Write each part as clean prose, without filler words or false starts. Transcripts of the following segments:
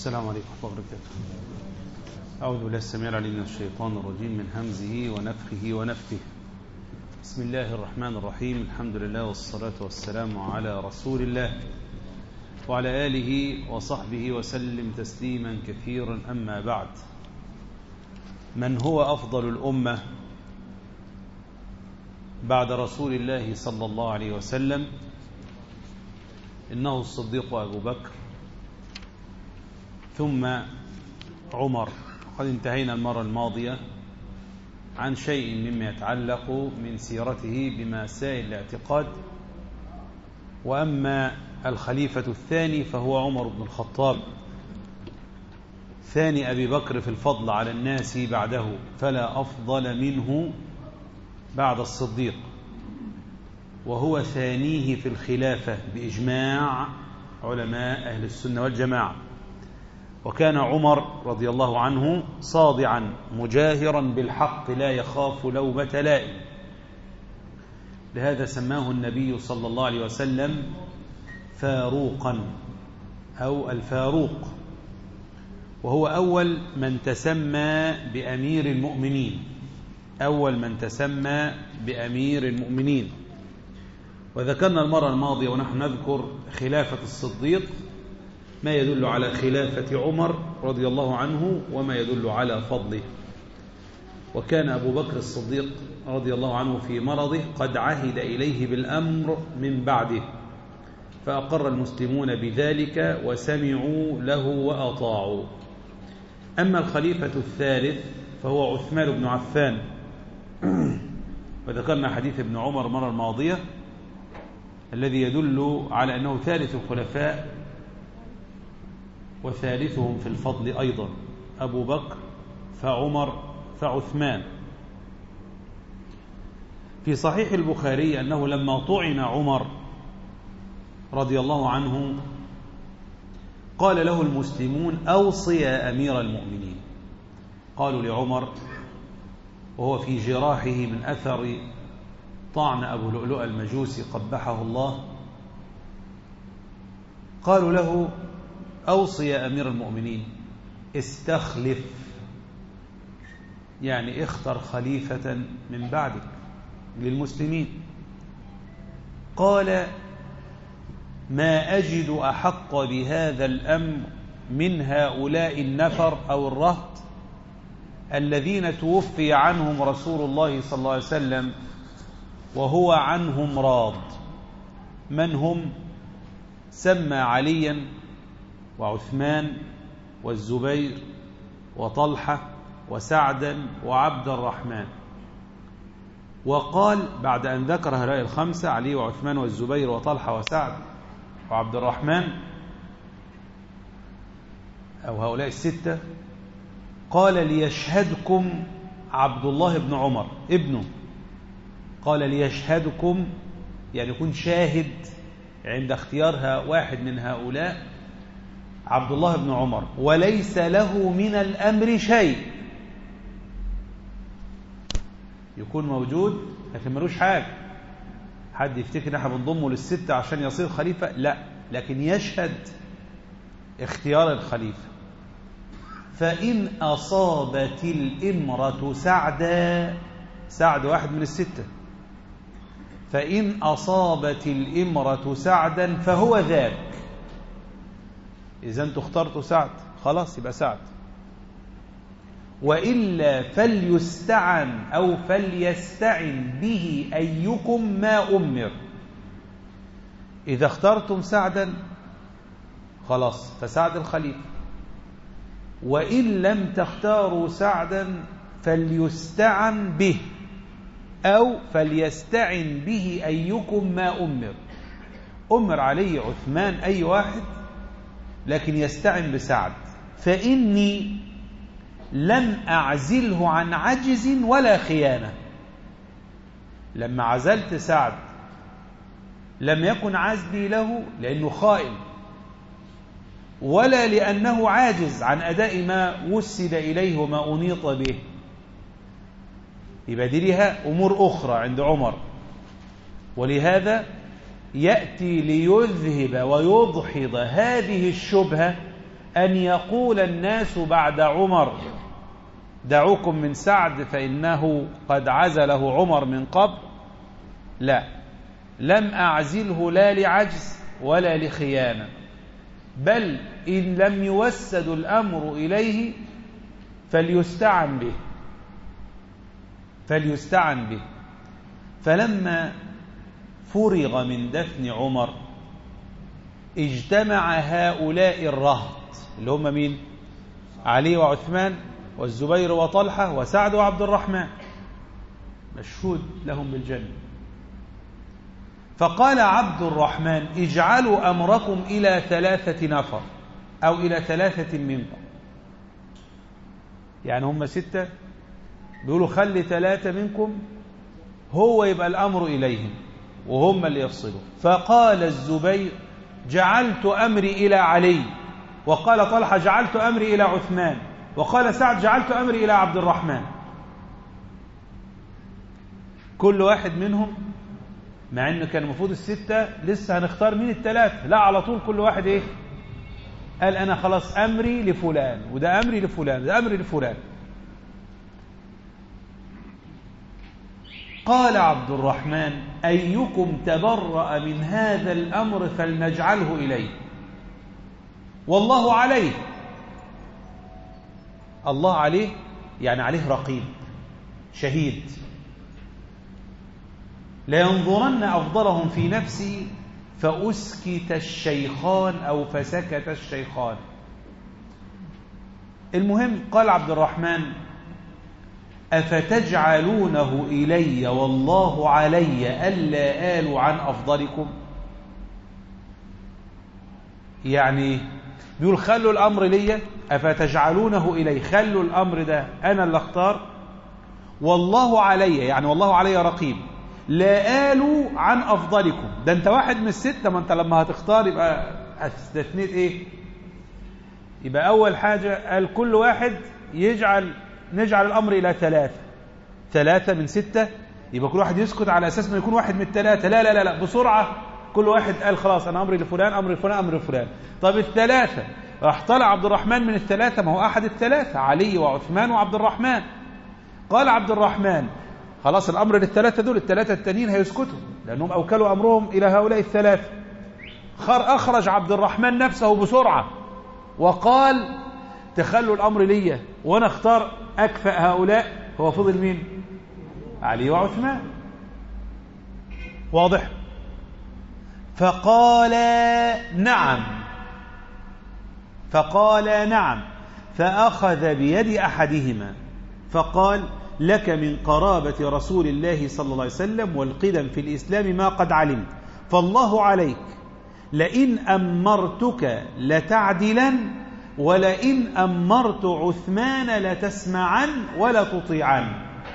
السلام عليكم ورحمة الله وبركاته. أعوذ بالله السميع العليم من الشيطان الرجيم من همزه ونفخه ونفثه. بسم الله الرحمن الرحيم. الحمد لله والصلاة والسلام على رسول الله وعلى آله وصحبه وسلم تسليما كثيرا. أما بعد، من هو أفضل الأمة بعد رسول الله صلى الله عليه وسلم؟ إنه الصديق أبو بكر ثم عمر. قد انتهينا المرة الماضية عن شيء مما يتعلق من سيرته بمسائل الاعتقاد. وأما الخليفة الثاني فهو عمر بن الخطاب، ثاني أبي بكر في الفضل على الناس بعده، فلا أفضل منه بعد الصديق، وهو ثانيه في الخلافة بإجماع علماء أهل السنة والجماعة. وكان عمر رضي الله عنه صادعا مجاهرا بالحق لا يخاف لومة لائم، لهذا سماه النبي صلى الله عليه وسلم فاروقا أو الفاروق، وهو أول من تسمى بأمير المؤمنين، أول من تسمى بأمير المؤمنين. وذكرنا المرة الماضية ونحن نذكر خلافة الصديق ما يدل على خلافة عمر رضي الله عنه وما يدل على فضله. وكان أبو بكر الصديق رضي الله عنه في مرضه قد عهد إليه بالأمر من بعده، فأقر المسلمون بذلك وسمعوا له وأطاعوا. أما الخليفة الثالث فهو عثمان بن عفان، وذكرنا حديث ابن عمر المرة الماضية الذي يدل على أنه ثالث الخلفاء وثالثهم في الفضل أيضا، أبو بكر فعمر فعثمان. في صحيح البخاري أنه لما طعن عمر رضي الله عنه قال له المسلمون: أوصي يا أمير المؤمنين. قالوا لعمر وهو في جراحه من أثر طعن أبو لؤلؤ المجوسي قبحه الله، قالوا له: أوصي يا أمير المؤمنين، استخلف، يعني اختر خليفة من بعدك للمسلمين. قال: ما أجد أحق بهذا الأمر من هؤلاء النفر أو الرهط الذين توفي عنهم رسول الله صلى الله عليه وسلم وهو عنهم راض. من هم؟ سمى عليا وعثمان والزبير وطلحة وسعدا وعبد الرحمن. وقال بعد أن ذكر هؤلاء الخمسة، علي وعثمان والزبير وطلحة وسعد وعبد الرحمن، أو هؤلاء الستة، قال: ليشهدكم عبد الله بن عمر ابنه. قال: ليشهدكم، يعني يكون شاهد عند اختيار واحد من هؤلاء عبد الله بن عمر، وليس له من الأمر شيء. يكون موجود لكن ملوش حاجة. حد يفتكر احنا بنضمه للستة عشان يصير خليفة؟ لا، لكن يشهد اختيار الخليفة. فإن أصابت الإمرة سعدا، سعد واحد من الستة، فإن أصابت الإمرة سعدا فهو ذاك. إذا أنتوا اخترتوا سعد خلاص يبقى سعد، وإلا فليستعن أو فليستعن به أيكم ما أمر. إذا اخترتم سعدا خلاص فسعد الخليفة، وإن لم تختاروا سعدا فليستعن به أو فليستعن به أيكم ما أمر. أمر عليه عثمان أي واحد، لكن يستعن بسعد. فإني لم أعزله عن عجز ولا خيانة. لما عزلت سعد لم يكن عزلي له لأنه خائن، ولا لأنه عاجز عن أداء ما وسد إليه وما أنيط به. يبقى دي لها أمور أخرى عند عمر، ولهذا يأتي ليذهب ويدحض هذه الشبهة أن يقول الناس بعد عمر دعوكم من سعد فإنه قد عزله عمر من قبل. لا، لم أعزله لا لعجز ولا لخيانة، بل إن لم يوسد الأمر إليه فليستعن به. فلما فرغ من دفن عمر اجتمع هؤلاء الرهط اللي هم مين؟ علي وعثمان والزبير وطلحة وسعد وعبد الرحمن، مشهود لهم بالجنة. فقال عبد الرحمن اجعلوا أمركم إلى 3 نفر أو إلى 3 منكم، يعني هم 6، بيقولوا خلي 3 منكم هو يبقى الأمر إليهم وهم اللي يفصلوا. فقال الزبير جعلت أمري إلى علي، وقال طلحة جعلت أمري إلى عثمان، وقال سعد جعلت أمري إلى عبد الرحمن. كل واحد منهم، مع أنه كان المفروض 6 لسه هنختار مين 3، لا على طول كل واحد إيه؟ قال أنا خلاص أمري لفلان، وده أمري لفلان، ده أمري لفلان. قال عبد الرحمن أيكم تبرأ من هذا الأمر فلنجعله إليه، والله عليه. الله عليه يعني عليه رقيب شهيد، لينظرن أفضلهم في نفسي فأسكت الشيخان أو فسكت الشيخان. المهم قال عبد الرحمن أفتجعلونه إلي والله علي ألا آل عن أفضلكم؟ يعني بيقول خلوا الأمر لي، أفتجعلونه إلي، خلوا الأمر ده أنا اللي اختار، والله علي يعني والله علي رقيب، لا آل عن أفضلكم. ده أنت واحد من 6، ما أنت لما هتختار يبقى استثنيت إيه؟ يبقى أول حاجة قال كل واحد نجعل الأمر إلى 3 من 6، يبقى كل واحد يسكت على أساس ما يكون واحد من 3. لا لا لا لا، بسرعة كل واحد قال خلاص أنا أمري لفلان أمري لفلان أمري لفلان. طب 3 راح طلع عبد الرحمن من 3، ما هو أحد 3، علي وعثمان وعبد الرحمن. قال عبد الرحمن خلاص الأمر لل3 دول، ال3 التانيين هيسكتوا لأنهم أوكلوا أمرهم إلى هؤلاء ال3. أخرج عبد الرحمن نفسه بسرعة وقال تخلوا الأمر لي وأنا اختار أكفأ هؤلاء. هو فضل مين؟ علي وعثمان. واضح؟ فقال نعم، فأخذ بيد أحدهما فقال لك من قرابة رسول الله صلى الله عليه وسلم والقدم في الإسلام ما قد علمت، فالله عليك، لئن أمرتك لتعدلن، ولئن أمرت عثمان لتسمعن ولا تطيعن.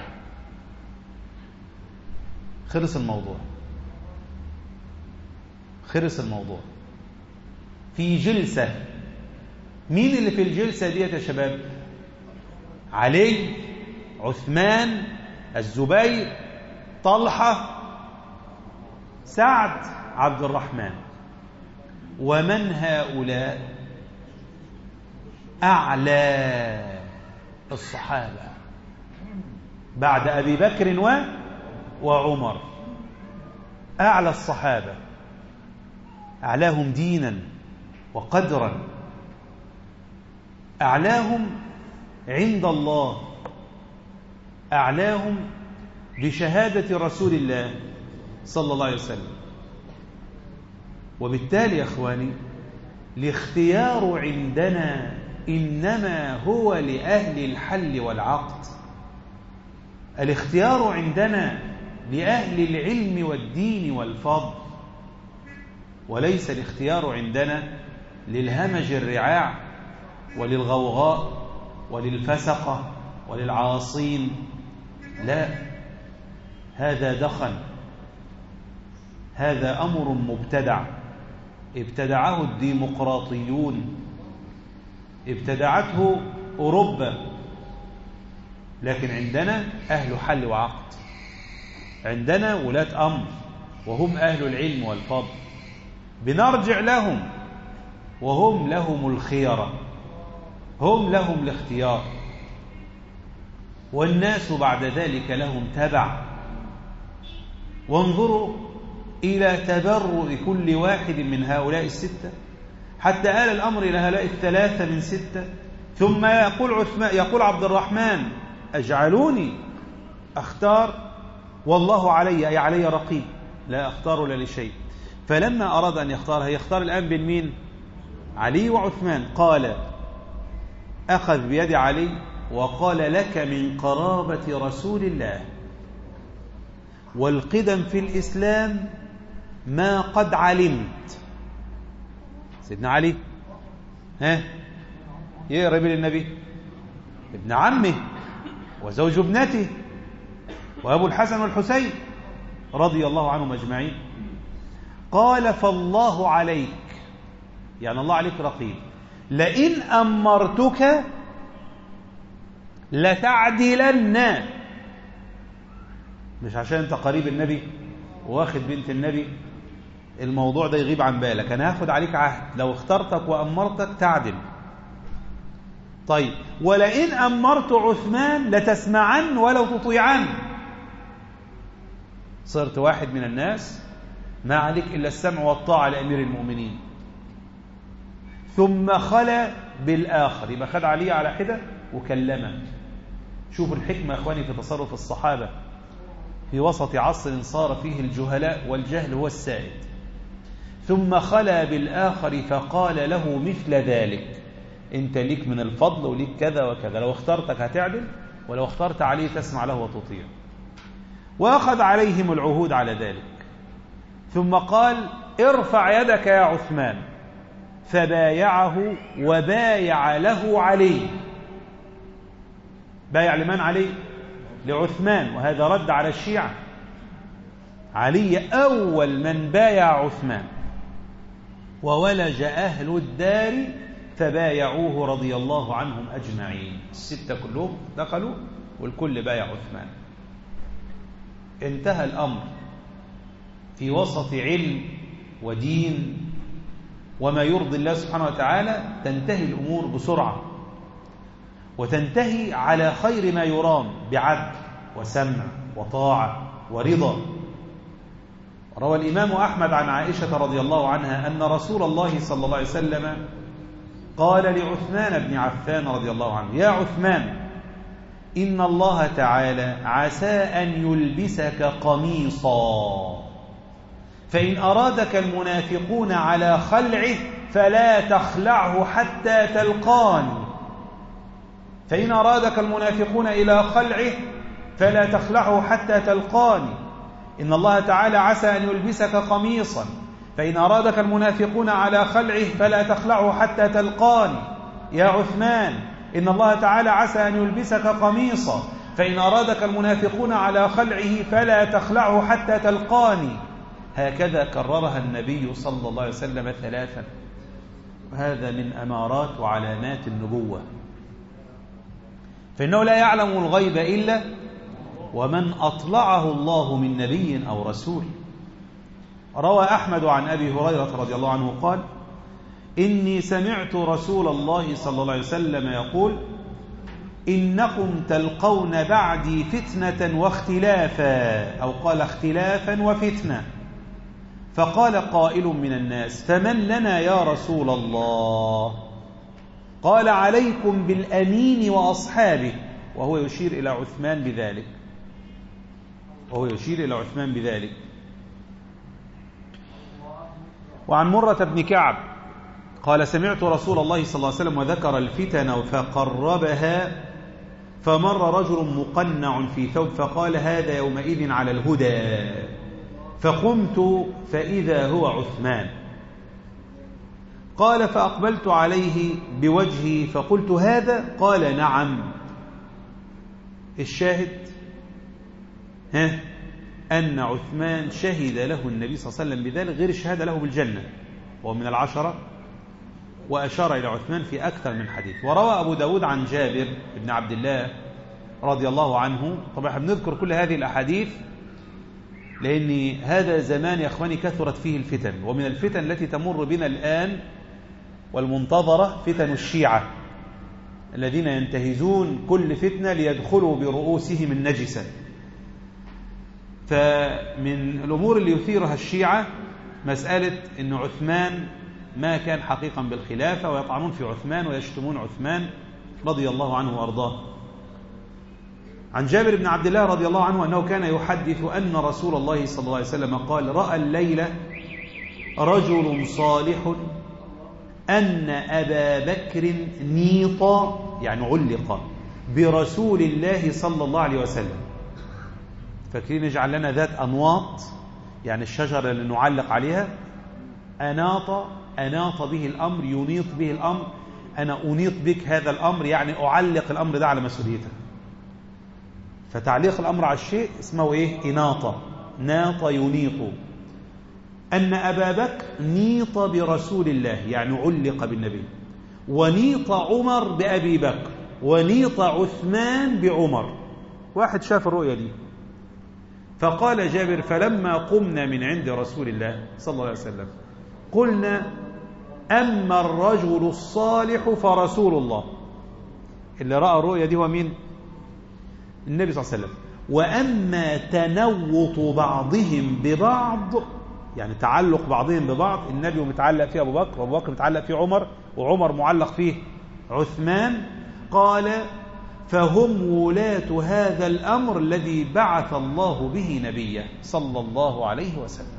خلص الموضوع في جلسة. مين اللي في الجلسة دي يا شباب؟ علي، عثمان، الزبير، طلحة، سعد، عبد الرحمن. ومن هؤلاء؟ أعلى الصحابة بعد أبي بكر وعمر، أعلى الصحابة، أعلاهم دينا وقدرا، أعلاهم عند الله، أعلاهم بشهادة رسول الله صلى الله عليه وسلم. وبالتالي يا أخواني الاختيار عندنا إنما هو لأهل الحل والعقد. الاختيار عندنا لأهل العلم والدين والفضل، وليس الاختيار عندنا للهمج الرعاع وللغوغاء وللفسقة وللعاصين. لا، هذا دخن، هذا أمر مبتدع ابتدعه الديمقراطيون، ابتدعته أوروبا. لكن عندنا أهل حل وعقد، عندنا ولاة أمر وهم أهل العلم والفضل، بنرجع لهم وهم لهم الخيرة. هم لهم الاختيار، والناس بعد ذلك لهم تبع. وانظروا إلى تبرؤ كل واحد من هؤلاء الستة حتى آل الأمر إلى هؤلاء الثلاثة من ستة. ثم يقول عبد الرحمن أجعلوني أختار والله علي، أي علي رقيب، لا أختار ولا لشيء. فلما أراد أن يختار، هيختار الآن بين مين؟ علي وعثمان. قال، أخذ بيد علي وقال: لك من قرابة رسول الله والقدم في الإسلام ما قد علمت. سيدنا علي يقرب للنبي، ابن عمه وزوج ابنته وأبو الحسن والحسين رضي الله عنهم أجمعين. قال: فالله عليك، يعني الله عليك رقيب، لئن أمرتك لتعدلن. مش عشان انت قريب النبي واخد بنت النبي الموضوع ده يغيب عن بالك، انا هاخد عليك عهد لو اخترتك وأمرتك تعدل. طيب، ولئن أمرت عثمان لتسمعن ولو تطيعن. صرت واحد من الناس ما عليك إلا السمع والطاعة لأمير المؤمنين. ثم خلى بالآخر، يبقى خد عليه على حدة وكلمه. شوفوا الحكمة يا أخواني في تصرف الصحابة في وسط عصر صار فيه الجهلاء والجهل هو السائد. ثم خلى بالآخر فقال له مثل ذلك: انت ليك من الفضل وليك كذا وكذا، لو اخترتك هتعدل، ولو اخترت عليه تسمع له وتطيع. وأخذ عليهم العهود على ذلك. ثم قال: ارفع يدك يا عثمان. فبايعه وبايع له علي. بايع لمن؟ علي لعثمان. وهذا رد على الشيعة. علي أول من بايع عثمان، وولج أهل الدار فبايعوه رضي الله عنهم أجمعين. الستة كلهم دخلوا والكل بايع عثمان. انتهى الأمر في وسط علم ودين وما يرضي الله سبحانه وتعالى. تنتهي الأمور بسرعة، وتنتهي على خير ما يرام بعدل وسمع وطاعة ورضا. روى الإمام أحمد عن عائشة رضي الله عنها أن رسول الله صلى الله عليه وسلم قال لعثمان بن عفان رضي الله عنه: يا عثمان، إن الله تعالى عسى أن يلبسك قميصا، فإن أرادك المنافقون على خلعه فلا تخلعه حتى تلقاني. فإن أرادك المنافقون إلى خلعه فلا تخلعه حتى تلقاني. إن الله تعالى عسى أن يلبسك قميصا، فإن أرادك المنافقون على خلعه فلا تخلعه حتى تلقاني. يا عثمان، إن الله تعالى عسى أن يلبسك قميصا، فإن أرادك المنافقون على خلعه فلا تخلعه حتى تلقاني. هكذا كررها النبي صلى الله عليه وسلم ثلاثا. هذا من أمارات وعلامات النبوة. فإنه لا يعلم الغيب إلا ومن أطلعه الله من نبي أو رسول. روى أحمد عن أبي هريرة رضي الله عنه قال: إني سمعت رسول الله صلى الله عليه وسلم يقول: إنكم تلقون بعدي فتنة واختلافا، أو قال اختلافا وفتنة. فقال قائل من الناس: فمن لنا يا رسول الله؟ قال: عليكم بالأمين وأصحابه. وهو يشير إلى عثمان بذلك. وعن مرة بن كعب قال: سمعت رسول الله صلى الله عليه وسلم وذكر الفتن فقربها، فمر رجل مقنع في ثوب فقال: هذا يومئذ على الهدى. فقمت فإذا هو عثمان. قال: فأقبلت عليه بوجهي فقلت: هذا؟ قال: نعم. الشاهد أن عثمان شهد له النبي صلى الله عليه وسلم بذلك غير الشهادة له بالجنة، وهو من العشرة، وأشار إلى عثمان في أكثر من حديث. وروى أبو داود عن جابر بن عبد الله رضي الله عنه. طبعا بنذكر كل هذه الأحاديث لأن هذا زمان يا أخواني كثرت فيه الفتن، ومن الفتن التي تمر بنا الآن والمنتظرة فتن الشيعة. الذين ينتهزون كل فتنة ليدخلوا برؤوسهم النجسة. فمن الأمور اللي يثيرها الشيعة مسألة أن عثمان ما كان حقيقا بالخلافة، ويطعنون في عثمان ويشتمون عثمان رضي الله عنه وأرضاه. عن جابر بن عبد الله رضي الله عنه أنه كان يحدث أن رسول الله صلى الله عليه وسلم قال: رأى الليلة رجل صالح أن أبا بكر نيط، يعني علق برسول الله صلى الله عليه وسلم. فاكرين يجعل لنا ذات أنواط، يعني الشجرة اللي نعلق عليها. أناط به الأمر، ينيط به الأمر. أنا أنيط بك هذا الأمر، يعني أعلق الأمر ده على مسؤوليته. فتعليق الأمر على الشيء اسمه إيه؟ إناطة. ناط ينيط. أن أبا بكر نيط برسول الله، يعني علق بالنبي. ونيط عمر بأبي بكر، ونيط عثمان بعمر. واحد شاف الرؤية دي. فقال جابر: فلما قمنا من عند رسول الله صلى الله عليه وسلم قلنا: أما الرجل الصالح فرسول الله. اللي رأى الرؤية دي هو مين؟ النبي صلى الله عليه وسلم. وأما تنوط بعضهم ببعض، يعني تعلق بعضهم ببعض، النبي متعلق فيه أبو بكر، وأبو بكر متعلق فيه عمر، وعمر معلق فيه عثمان. قال: فهم ولاة هذا الأمر الذي بعث الله به نبيه صلى الله عليه وسلم.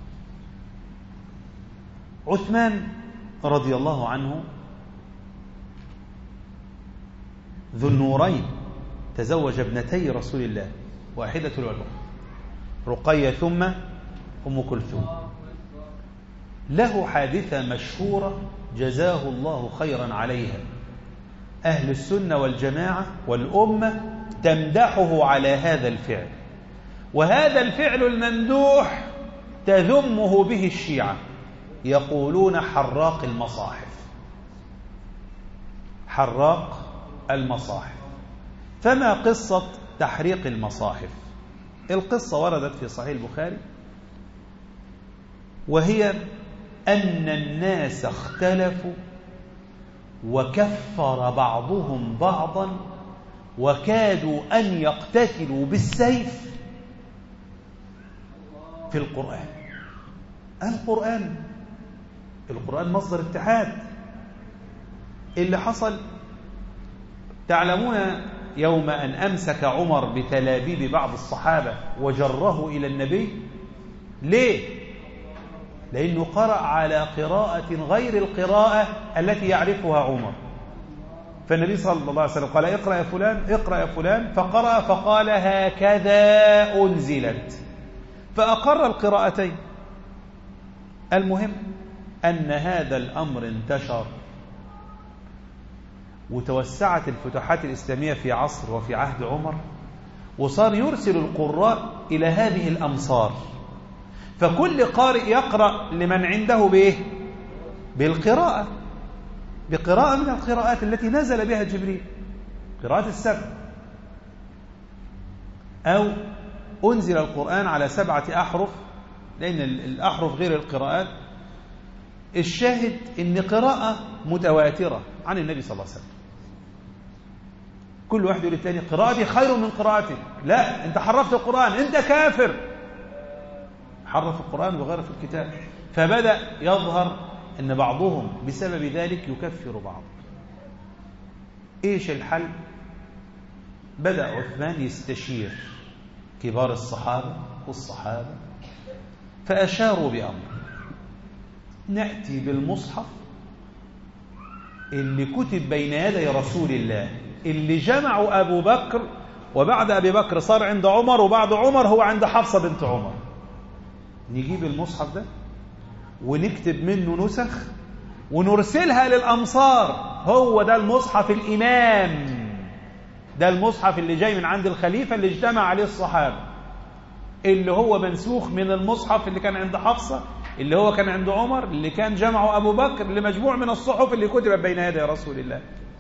عثمان رضي الله عنه ذو النورين، تزوج ابنتي رسول الله، واحدة الأخرى رقية ثم أم كلثوم. له حادثة مشهورة جزاه الله خيرا عليها. أهل السنة والجماعة والأمة تمدحه على هذا الفعل، وهذا الفعل الممدوح تذمه به الشيعة، يقولون حراق المصاحف. حراق المصاحف. فما قصة تحريق المصاحف؟ القصة وردت في صحيح البخاري، وهي أن الناس اختلفوا وكفر بعضهم بعضا، وكادوا أن يقتتلوا بالسيف في القرآن. القرآن مصدر اتحاد. اللي حصل تعلمون يوم أن أمسك عمر بتلابيب بعض الصحابة وجره إلى النبي. ليه؟ لأنه قرأ على قراءة غير القراءة التي يعرفها عمر. فالنبي صلى الله عليه وسلم قال: اقرأ يا فلان، اقرأ يا فلان. فقرأ فقال: هكذا أنزلت. فأقر القراءتين. المهم أن هذا الأمر انتشر، وتوسعت الفتوحات الإسلامية في عصر وفي عهد عمر، وصار يرسل القراء إلى هذه الأمصار. فكل قارئ يقرأ لمن عنده بإيه؟ بالقراءة، بقراءة من القراءات التي نزل بها جبريل، قراءة السبع، أو أنزل القرآن على 7 أحرف، لأن الأحرف غير القراءات. الشاهد إن قراءة متواترة عن النبي صلى الله عليه وسلم. كل واحد يقول للتاني: قراءتي خير من قراءتك. لا، أنت حرفت القرآن، أنت كافر. حرف القرآن وغير في الكتاب. فبدأ يظهر أن بعضهم بسبب ذلك يكفر بعض. إيش الحل؟ بدأ عثمان يستشير كبار الصحابة والصحابة، فأشاروا بأمر: نأتي بالمصحف اللي كتب بين يدي رسول الله، اللي جمعوا أبو بكر، وبعد أبي بكر صار عند عمر، وبعد عمر هو عند حفصة بنت عمر. نجيب المصحف ده ونكتب منه نسخ ونرسلها للأمصار. هو ده المصحف الإمام، ده المصحف اللي جاي من عند الخليفة اللي اجتمع عليه الصحابة، اللي هو منسوخ من المصحف اللي كان عند حفصة، اللي هو كان عند عمر، اللي كان جمعه أبو بكر، اللي مجموع من الصحف اللي كتبت بين يدي رسول الله.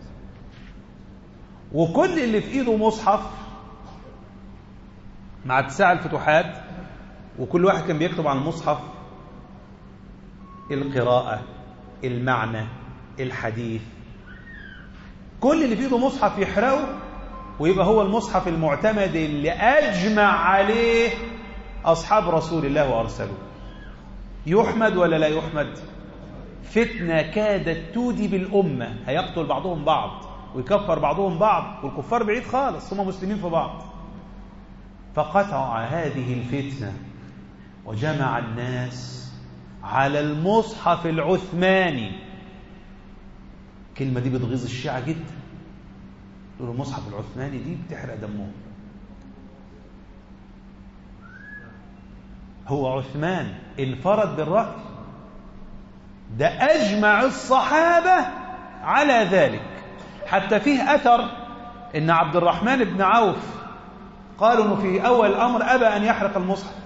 وكل اللي في إيده مصحف مع اتساع الفتوحات، وكل واحد كان بيكتب عن المصحف القراءة، المعنى، الحديث، كل اللي في ايده مصحف يحرقه، ويبقى هو المصحف المعتمد اللي أجمع عليه أصحاب رسول الله وأرسلوه. يحمد ولا لا يحمد؟ فتنة كادت تودي بالأمة، هيقتل بعضهم بعض ويكفر بعضهم بعض، والكفار بعيد خالص، هم مسلمين في بعض. فقطع هذه الفتنة وجمع الناس على المصحف العثماني. الكلمة دي بتغيظ الشيعة جدا، يقولوا المصحف العثماني دي بتحرق دمهم. هو عثمان انفرد بالرأي ده، أجمع الصحابة على ذلك. حتى فيه أثر إن عبد الرحمن بن عوف قالوا إنه في أول الأمر أبى أن يحرق المصحف،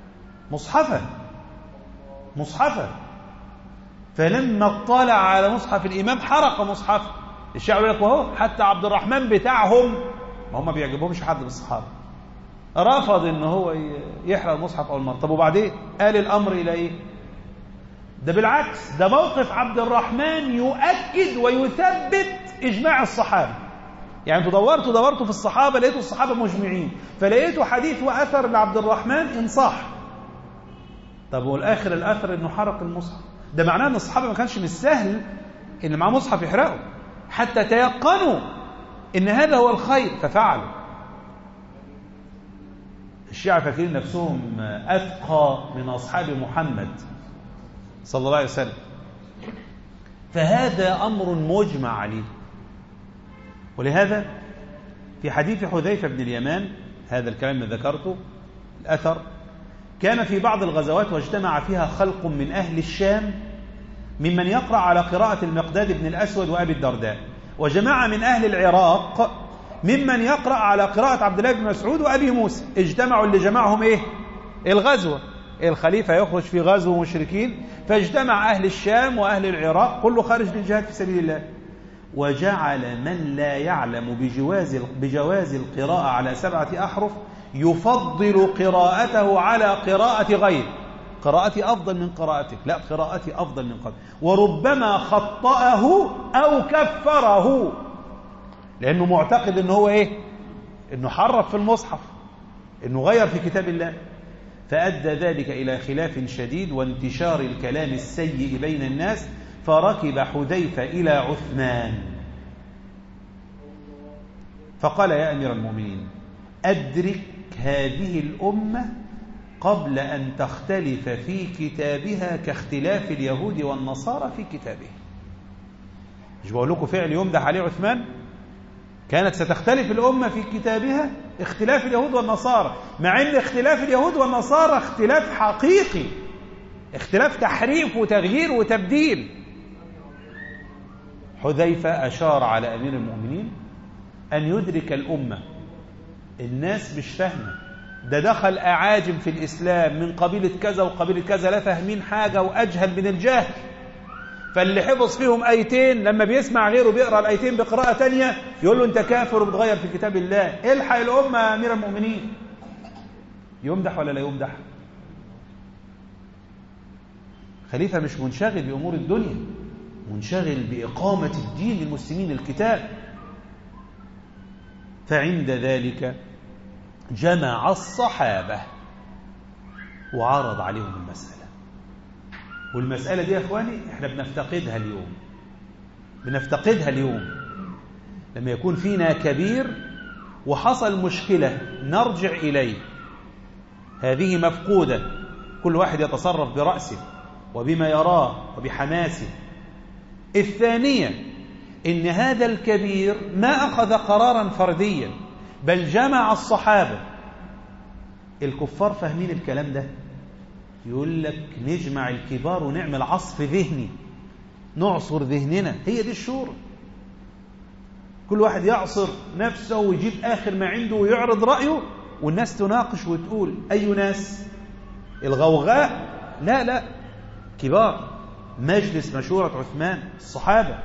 مصحفا، فلما اطلع على مصحف الإمام حرق مصحفه. الشيعة يقول لك وهو حتى عبد الرحمن بتاعهم، ما هم بيعجبهمش حد من الصحابة، رفض إن هو يحرق المصحف أول مرة. طب وبعدين قال الأمر إلى إيه؟ ده بالعكس، ده موقف عبد الرحمن يؤكد ويثبت إجماع الصحابة. يعني انتوا دورتوا في الصحابة، لقيتوا الصحابة مجمعين، فلقيتوا حديث وأثر لعبد الرحمن إن صح. طب والآخر الأثر إنه حرق المصحف، ده معناه إن الصحابة ما كانش من السهل إن معاه مصحف يحرقه، حتى تيقنوا إن هذا هو الخير ففعلوا. الشيعة فاكرين نفسهم أثقى من أصحاب محمد صلى الله عليه وسلم، فهذا أمر مجمع عليه. ولهذا في حديث حذيفة بن اليمان، هذا الكلام اللي ذكرته الأثر، كان في بعض الغزوات واجتمع فيها خلق من أهل الشام ممن يقرأ على قراءة المقداد بن الأسود وأبي الدرداء، وجماعة من أهل العراق ممن يقرأ على قراءة عبد الله بن مسعود وأبي موسى. اجتمعوا، اللي جمعهم إيه؟ الغزوة، الخليفة يخرج في غزو مشركين، فاجتمع أهل الشام وأهل العراق كله خارج للجهاد في سبيل الله. وجعل من لا يعلم بجواز القراءة على 7 أحرف يفضل قراءته على قراءة غيره. قراءتي أفضل من قراءتك، لا قراءتي أفضل من قراءتك، وربما خطأه أو كفره، لأنه معتقد أنه هو إيه؟ أنه حرف في المصحف، أنه غير في كتاب الله. فأدى ذلك إلى خلاف شديد وانتشار الكلام السيء بين الناس، فركب حذيفة إلى عثمان فقال يا أمير المؤمنين أدرك هذه الأمة قبل أن تختلف في كتابها كاختلاف اليهود والنصارى في كتابه. مش بقول لكم فعل يمدح عليه عثمان؟ كانت ستختلف الأمة في كتابها اختلاف اليهود والنصارى، مع أن اختلاف اليهود والنصارى اختلاف حقيقي، اختلاف تحريف وتغيير وتبديل. حذيفة أشار على أمير المؤمنين أن يدرك الأمة، الناس مش فاهمة، ده دخل أعاجم في الإسلام من قبيلة كذا وقبيلة كذا لا فاهمين حاجة وأجهل من الجهل، فاللي حفظ فيهم آيتين لما بيسمع غيره بيقرأ الآيتين بقراءة تانية يقول له أنت كافر وبتغير في كتاب الله. الحق الأمة يا أمير المؤمنين. يمدح ولا لا يمدح؟ خليفة مش منشغل بأمور الدنيا، منشغل بإقامة الدين للمسلمين الكتاب. فعند ذلك جمع الصحابة وعرض عليهم المسألة. والمسألة دي يا أخواني احنا بنفتقدها اليوم لما يكون فينا كبير وحصل مشكلة نرجع إليه. هذه مفقودة، كل واحد يتصرف برأسه وبما يراه وبحماسه. الثانية إن هذا الكبير ما أخذ قرارا فرديا بل جمع الصحابة. الكفار فاهمين الكلام ده، يقول لك نجمع الكبار ونعمل عصف ذهني، نعصر ذهننا، هي دي الشورى. كل واحد يعصر نفسه ويجيب آخر ما عنده ويعرض رأيه والناس تناقش وتقول. أي ناس؟ الغوغاء؟ لا، كبار، مجلس مشورة عثمان، الصحابة.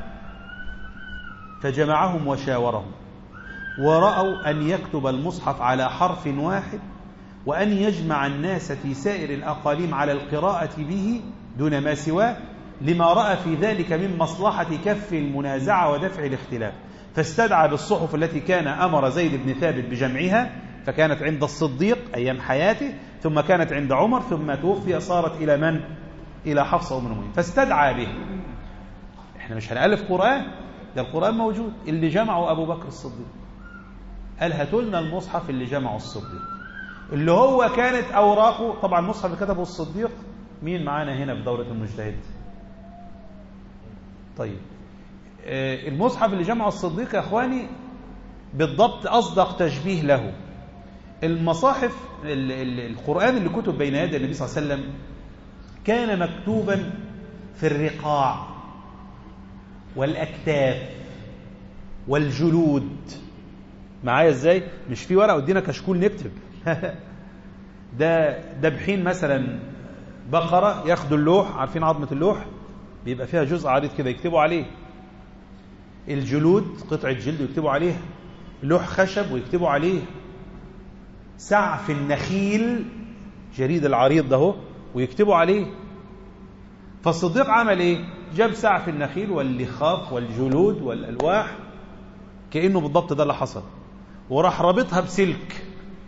فجمعهم وشاورهم ورأوا أن يكتب المصحف على حرف واحد وأن يجمع الناس في سائر الأقاليم على القراءة به دون ما سواه، لما رأى في ذلك من مصلحة كف المنازعة ودفع الاختلاف. فاستدعى بالصحف التي كان أمر زيد بن ثابت بجمعها، فكانت عند الصديق أيام حياته، ثم كانت عند عمر، ثم توفي صارت إلى من؟ إلى حفصة أم المؤمنين، فاستدعى به. احنا مش هنألف قرآن، ده القرآن موجود اللي جمعه أبو بكر الصديق. قال هاتوا لنا المصحف اللي جمعه الصديق، اللي هو كانت أوراقه. طبعا المصحف اللي كتبه الصديق مين معانا هنا في دورة المجتهد؟ طيب المصحف اللي جمعه الصديق يا أخواني بالضبط أصدق تشبيه له. المصاحف القرآن اللي كتب بين يدي النبي صلى الله عليه وسلم كان مكتوبا في الرقاع والأكتاف والجلود. معايا ازاي؟ مش في ورقة ودينا كشكول نكتب ده بحين مثلا بقرة ياخدوا اللوح، عارفين عظمة اللوح بيبقى فيها جزء عريض كده يكتبوا عليه. الجلود قطعة جلد ويكتبوا عليها. لوح خشب ويكتبوا عليه. سعف النخيل جريد العريض ده ويكتبوا عليه. فالصديق عمل ايه؟ جاب سعف النخيل واللخاف والجلود والألواح كأنه بالضبط ده اللي حصل، وراح رابطها بسلك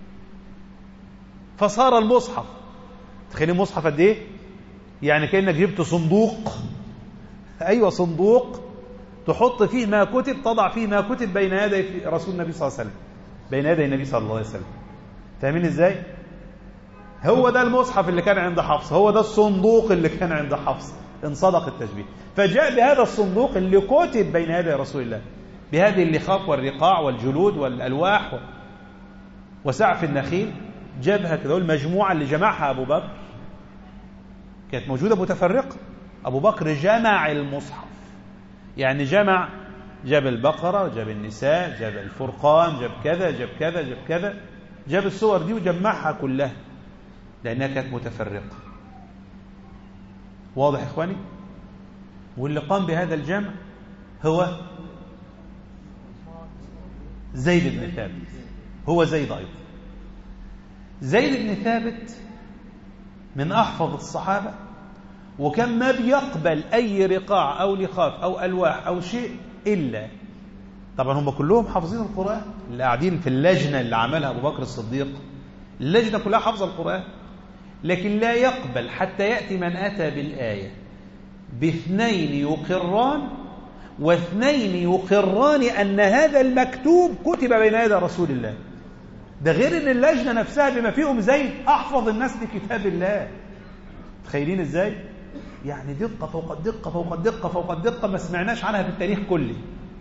فصار المصحف. تخيلين المصحف قد ايه؟ يعني كأنك جبت صندوق، ايوه صندوق، تحط فيه ما كتب، تضع فيه ما كتب بين يدي رسول النبي صلى الله عليه وسلم، بين يدي النبي صلى الله عليه وسلم. فاهمين ازاي؟ هو ده المصحف اللي كان عند حفص، هو ده الصندوق اللي كان عند حفص ان صدق التشبيه. فجاء بهذا الصندوق اللي كتب بين يدي رسول الله بهذه اللخاف والرقاع والجلود والألواح وسعف النخيل، جابها كده. المجموعة اللي جمعها أبو بكر كانت موجودة متفرقة. أبو بكر جمع المصحف، يعني جاب البقرة، جاب النساء، جاب الفرقان، جاب كذا جاب كذا جاب كذا، جاب الصور دي وجمعها كلها لأنها كانت متفرقة. واضح يا إخواني؟ واللي قام بهذا الجمع هو زيد بن ثابت. هو زيد أيضا. زيد بن ثابت من أحفظ الصحابة، وكان ما بيقبل أي رقاع أو لخاف أو ألواح أو شيء إلا، طبعا هم كلهم حافظين القرآن اللي قاعدين في اللجنة اللي عملها أبو بكر الصديق، اللجنة كلها حافظة القرآن، لكن لا يقبل حتى يأتي من أتى بالآية باثنين يقران واثنين يقران أن هذا المكتوب كتب بين يدي رسول الله. ده غير أن اللجنة نفسها بما فيهم زيد أحفظ الناس لكتاب الله. تخيلين إزاي؟ يعني دقة فوق الدقة فوق الدقة فوق الدقة ما سمعناش عنها في التاريخ كله.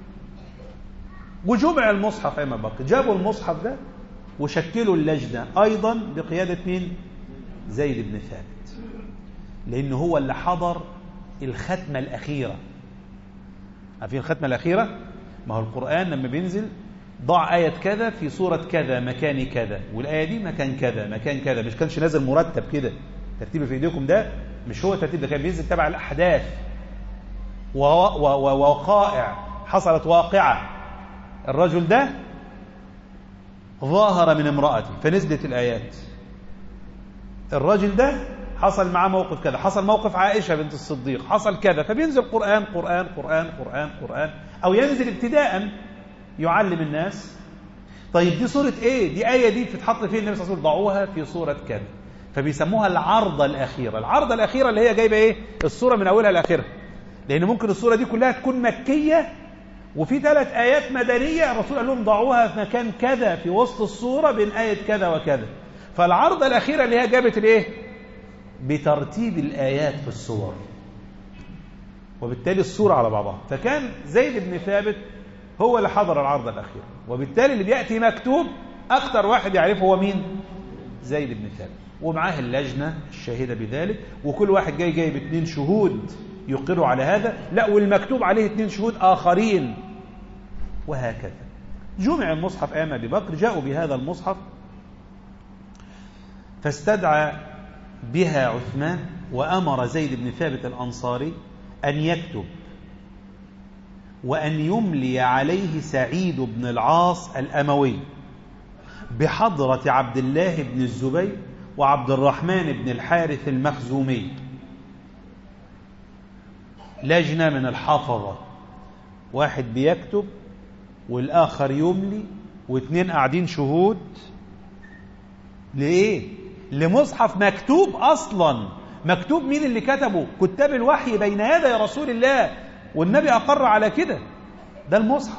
وجمع المصحف أيما بكر، جابوا المصحف ده وشكلوا اللجنة أيضا بقيادة مين؟ زيد بن ثابت، لأنه هو اللي حضر الختمة الأخيرة. عارفين الختمة الأخيرة؟ ما هو القرآن لما بينزل ضع آية كذا في سورة كذا مكان كذا، والآية دي مكان كذا مكان كذا، مش كانش نازل مرتب كده. ترتيب في ايديكم ده مش هو الترتيب، ده كان بينزل تبع الأحداث ووقائع حصلت. واقعة الرجل ده ظاهر من امرأته فنزلت الآيات. الرجل ده حصل معاه موقف كذا، حصل موقف عائشة بنت الصديق، حصل كذا، فبينزل قرآن قرآن قرآن قرآن قرآن، أو ينزل ابتداء يعلم الناس. طيب دي سورة ايه؟ دي آية دي بتتحط فيه النبي صلى الله عليه وسلم ضعوها في سورة كذا، فبيسموها العرضة الأخيرة. العرضة الأخيرة اللي هي جايبة ايه؟ السورة من أولها لآخرها، لأن ممكن السورة دي كلها تكون مكية وفي 3 آيات مدنية الرسول قال لهم ضعوها في مكان كذا في وسط السورة بين آية كذا وكذا. فالعرضة الأخيرة اللي هي جابت الايه؟ بترتيب الآيات في السور، وبالتالي السورة على بعضها. فكان زيد بن ثابت هو اللي حضر العرضة الأخيرة، وبالتالي اللي بيأتي مكتوب أكتر واحد يعرفه هو مين؟ زيد بن ثابت، ومعاه اللجنة الشاهدة بذلك، وكل واحد جاي ب2 شهود يقروا على هذا، لا والمكتوب عليه 2 شهود آخرين، وهكذا. جمع المصحف أيام أبي بكر، جاءوا بهذا المصحف فاستدعى بها عثمان، وأمر زيد بن ثابت الأنصاري أن يكتب وأن يملي عليه سعيد بن العاص الأموي بحضرة عبد الله بن الزبير وعبد الرحمن بن الحارث المخزومي، لجنة من الحفظة، واحد بيكتب والآخر يملي، واثنين قاعدين شهود. لإيه؟ لمصحف مكتوب أصلا. مكتوب مين اللي كتبه؟ كتاب الوحي بين يدي رسول الله، والنبي أقر على كده. ده المصحف.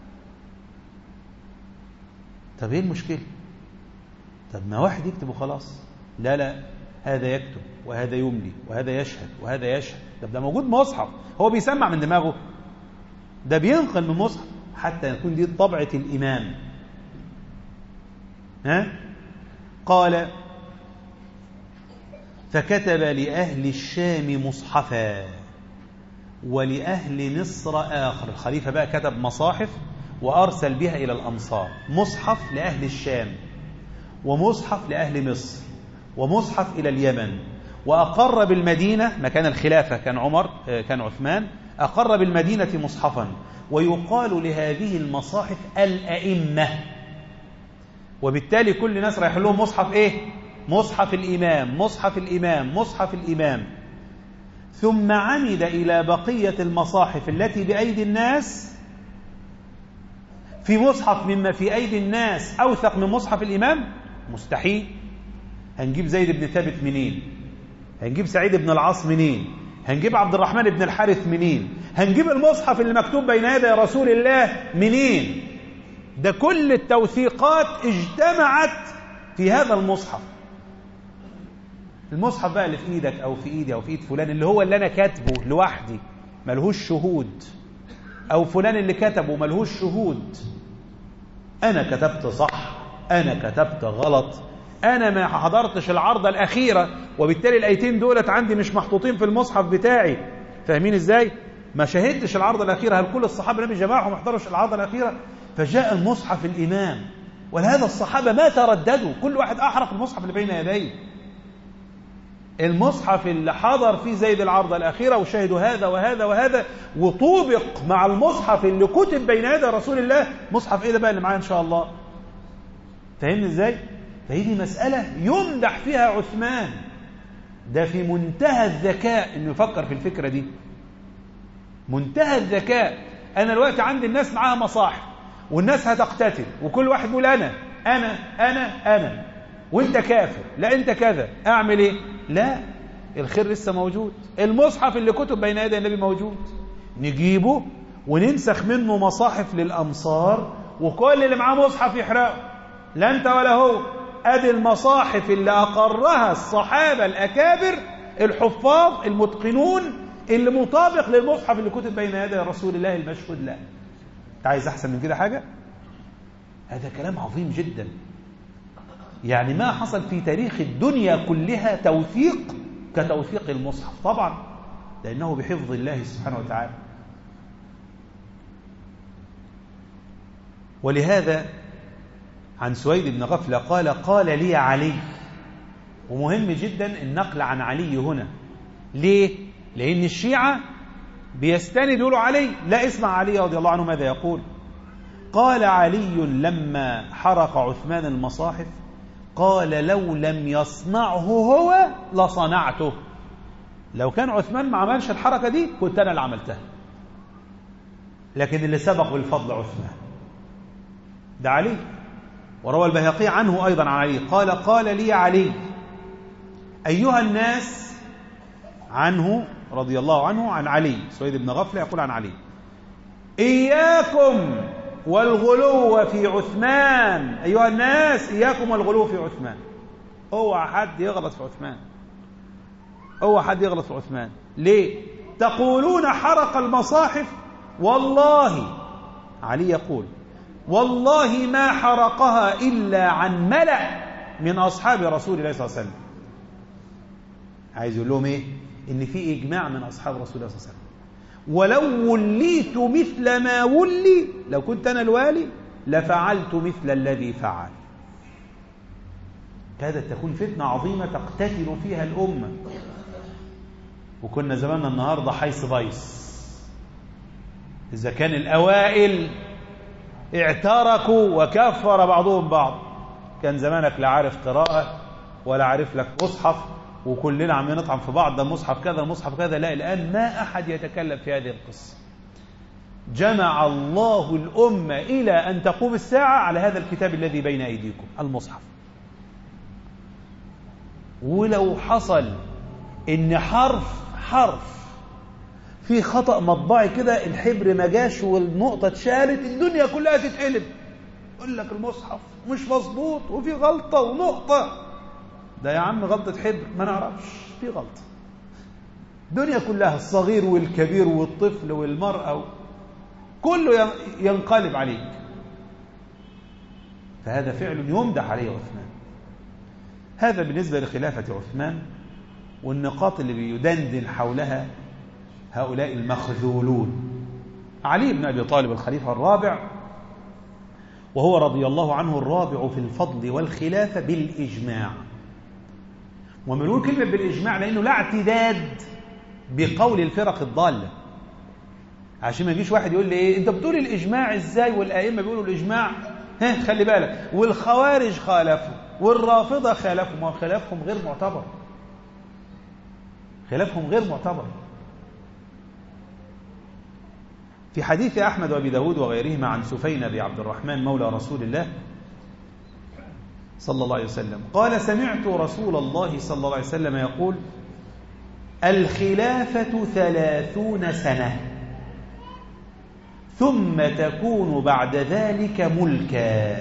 طب ايه المشكلة؟ طب ما واحد يكتب وخلاص. لا لا، هذا يكتب وهذا يملي وهذا يشهد وهذا يشهد. طب ده موجود مصحف، هو بيسمع من دماغه؟ ده بينقل من مصحف حتى يكون دي طبعة الإمام. قال: فكتب لأهل الشام مصحفا ولأهل مصر آخر. الخليفة بقى كتب مصاحف وأرسل بها إلى الأمصار. مصحف لأهل الشام، ومصحف لأهل مصر، ومصحف إلى اليمن. وأقر بالمدينة مكان الخلافة، كان عثمان، أقر بالمدينة مصحفا. ويقال لهذه المصاحف الأئمة، وبالتالي كل الناس رايح لهم مصحف إيه؟ مصحف الإمام، مصحف الإمام، مصحف الإمام. ثم عمد إلى بقية المصاحف التي بأيدي الناس. في مصحف مما في أيدي الناس أوثق من مصحف الإمام؟ مستحيل. هنجيب زيد بن ثابت منين؟ هنجيب سعيد بن العاص منين؟ هنجيب عبد الرحمن بن الحارث منين؟ هنجيب المصحف اللي مكتوب بين يدي رسول الله منين؟ ده كل التوثيقات اجتمعت في هذا المصحف. المصحف بقى اللي في ايدك او في ايدي او في ايد فلان، اللي هو اللي انا كاتبه لوحدي ملهوش شهود، او فلان اللي كتبه ملهوش شهود، انا كتبت صح، انا كتبت غلط، انا ما حضرتش العرضة الاخيرة، وبالتالي الايتين دولت عندي مش محطوطين في المصحف بتاعي. فاهمين ازاي؟ ما شهدتش العرضة الاخيرة. هل كل الصحابة النبي جماعهم ما حضروش العرضة الاخيرة؟ فجاء المصحف الامام، ولهذا الصحابة ما ترددوا، كل واحد احرق المصحف اللي بين يديه. المصحف اللي حضر فيه زيد العرضة الأخيرة وشاهدوا هذا وهذا وهذا، وطوبق مع المصحف اللي كتب بين يدي رسول الله. مصحف ايه ده بقى اللي معايا ان شاء الله؟ فاهمني ازاي؟ فهذه مسألة يمدح فيها عثمان. ده في منتهى الذكاء انه يفكر في الفكرة دي، منتهى الذكاء. انا دلوقتي عندي الناس معاها مصاحف، والناس هتقتتل، وكل واحد يقول انا وانت كافر، لا انت كذا، اعمل ايه؟ لا، الخير لسه موجود. المصحف اللي كتب بين يدي النبي موجود، نجيبه وننسخ منه مصاحف للأمصار، وكل اللي معاه مصحف يحرقه، لا انت ولا هو. ادي المصاحف اللي اقرها الصحابة الأكابر الحفاظ المتقنون، اللي مطابق للمصحف اللي كتب بين يدي رسول الله المشهود له. انت عايز احسن من كده حاجة؟ هذا كلام عظيم جدا. يعني ما حصل في تاريخ الدنيا كلها توثيق كتوثيق المصحف، طبعا لأنه بحفظ الله سبحانه وتعالى. ولهذا عن سويد بن غفلة قال لي علي. ومهم جدا النقل عن علي هنا. ليه؟ لأن الشيعة بيستند يقولوا علي. لا، اسمع علي رضي الله عنه ماذا يقول. قال علي لما حرق عثمان المصاحف، قال: لو لم يصنعه هو لصنعته. لو كان عثمان ما عملش الحركة دي كنت أنا اللي عملتها، لكن اللي سبق بالفضل عثمان. ده علي. وروى البيهقي عنه أيضا عن علي قال لي علي أيها الناس، عنه رضي الله عنه عن علي. سويد بن غفلة يقول عن علي: إياكم والغلو في عثمان. أيها الناس، إياكم والغلو في عثمان. اوعى حد يغلط في عثمان، اوعى حد يغلط في عثمان. ليه؟ تقولون حرق المصاحف. والله علي يقول: والله ما حرقها إلا عن ملأ من أصحاب رسول الله صلى الله عليه وسلم. عايز يقول لهم إيه؟ إن في إجماع من أصحاب رسول الله صلى الله عليه وسلم. ولو وليت مثل ما ولي، لو كنت أنا الوالي لفعلت مثل الذي فعل. كادت تكون فتنة عظيمة تقتتل فيها الأمة، وكنا زماننا النهاردة حيث بيص. إذا كان الأوائل اعتركوا وكفر بعضهم بعض، كان زمانك لا عارف قراءة ولا عارف لك مصحف، وكلنا عم نطعم في بعض، ده مصحف كذا مصحف كذا. لا، الآن ما أحد يتكلم في هذه القصة. جمع الله الأمة إلى أن تقوم الساعة على هذا الكتاب الذي بين أيديكم، المصحف. ولو حصل إن حرف في خطأ مطبعي كده، الحبر ما جاش والنقطة اتشالت، الدنيا كلها تتقلب. يقول لك المصحف مش مظبوط وفي غلطة ونقطة. ده يا عم غلطة حبر، ما نعرفش، في غلطة. الدنيا كلها، الصغير والكبير والطفل والمرأة كله ينقلب عليك. فهذا فعل يمدح عليه عثمان. هذا بالنسبة لخلافة عثمان. والنقاط اللي بيدندن حولها هؤلاء المخذولون. علي بن أبي طالب الخليفة الرابع، وهو رضي الله عنه الرابع في الفضل والخلافة بالإجماع. ومنقول كلمة بالإجماع لأنه لا اعتداد بقول الفرق الضالة، عشان ما يجيش واحد يقول لي إيه أنت بتقول الإجماع إزاي والأئمة بيقولوا الإجماع؟ خلي بالك، والخوارج خالفوا والرافضة خالفوا. ما خلافهم غير معتبر، خلافهم غير معتبر. في حديث أحمد وأبي داود وغيرهما عن سفين بن عبد الرحمن مولى رسول الله صلى الله عليه وسلم قال: سمعت رسول الله صلى الله عليه وسلم يقول: الخلافة 30 سنة ثم تكون بعد ذلك ملكا.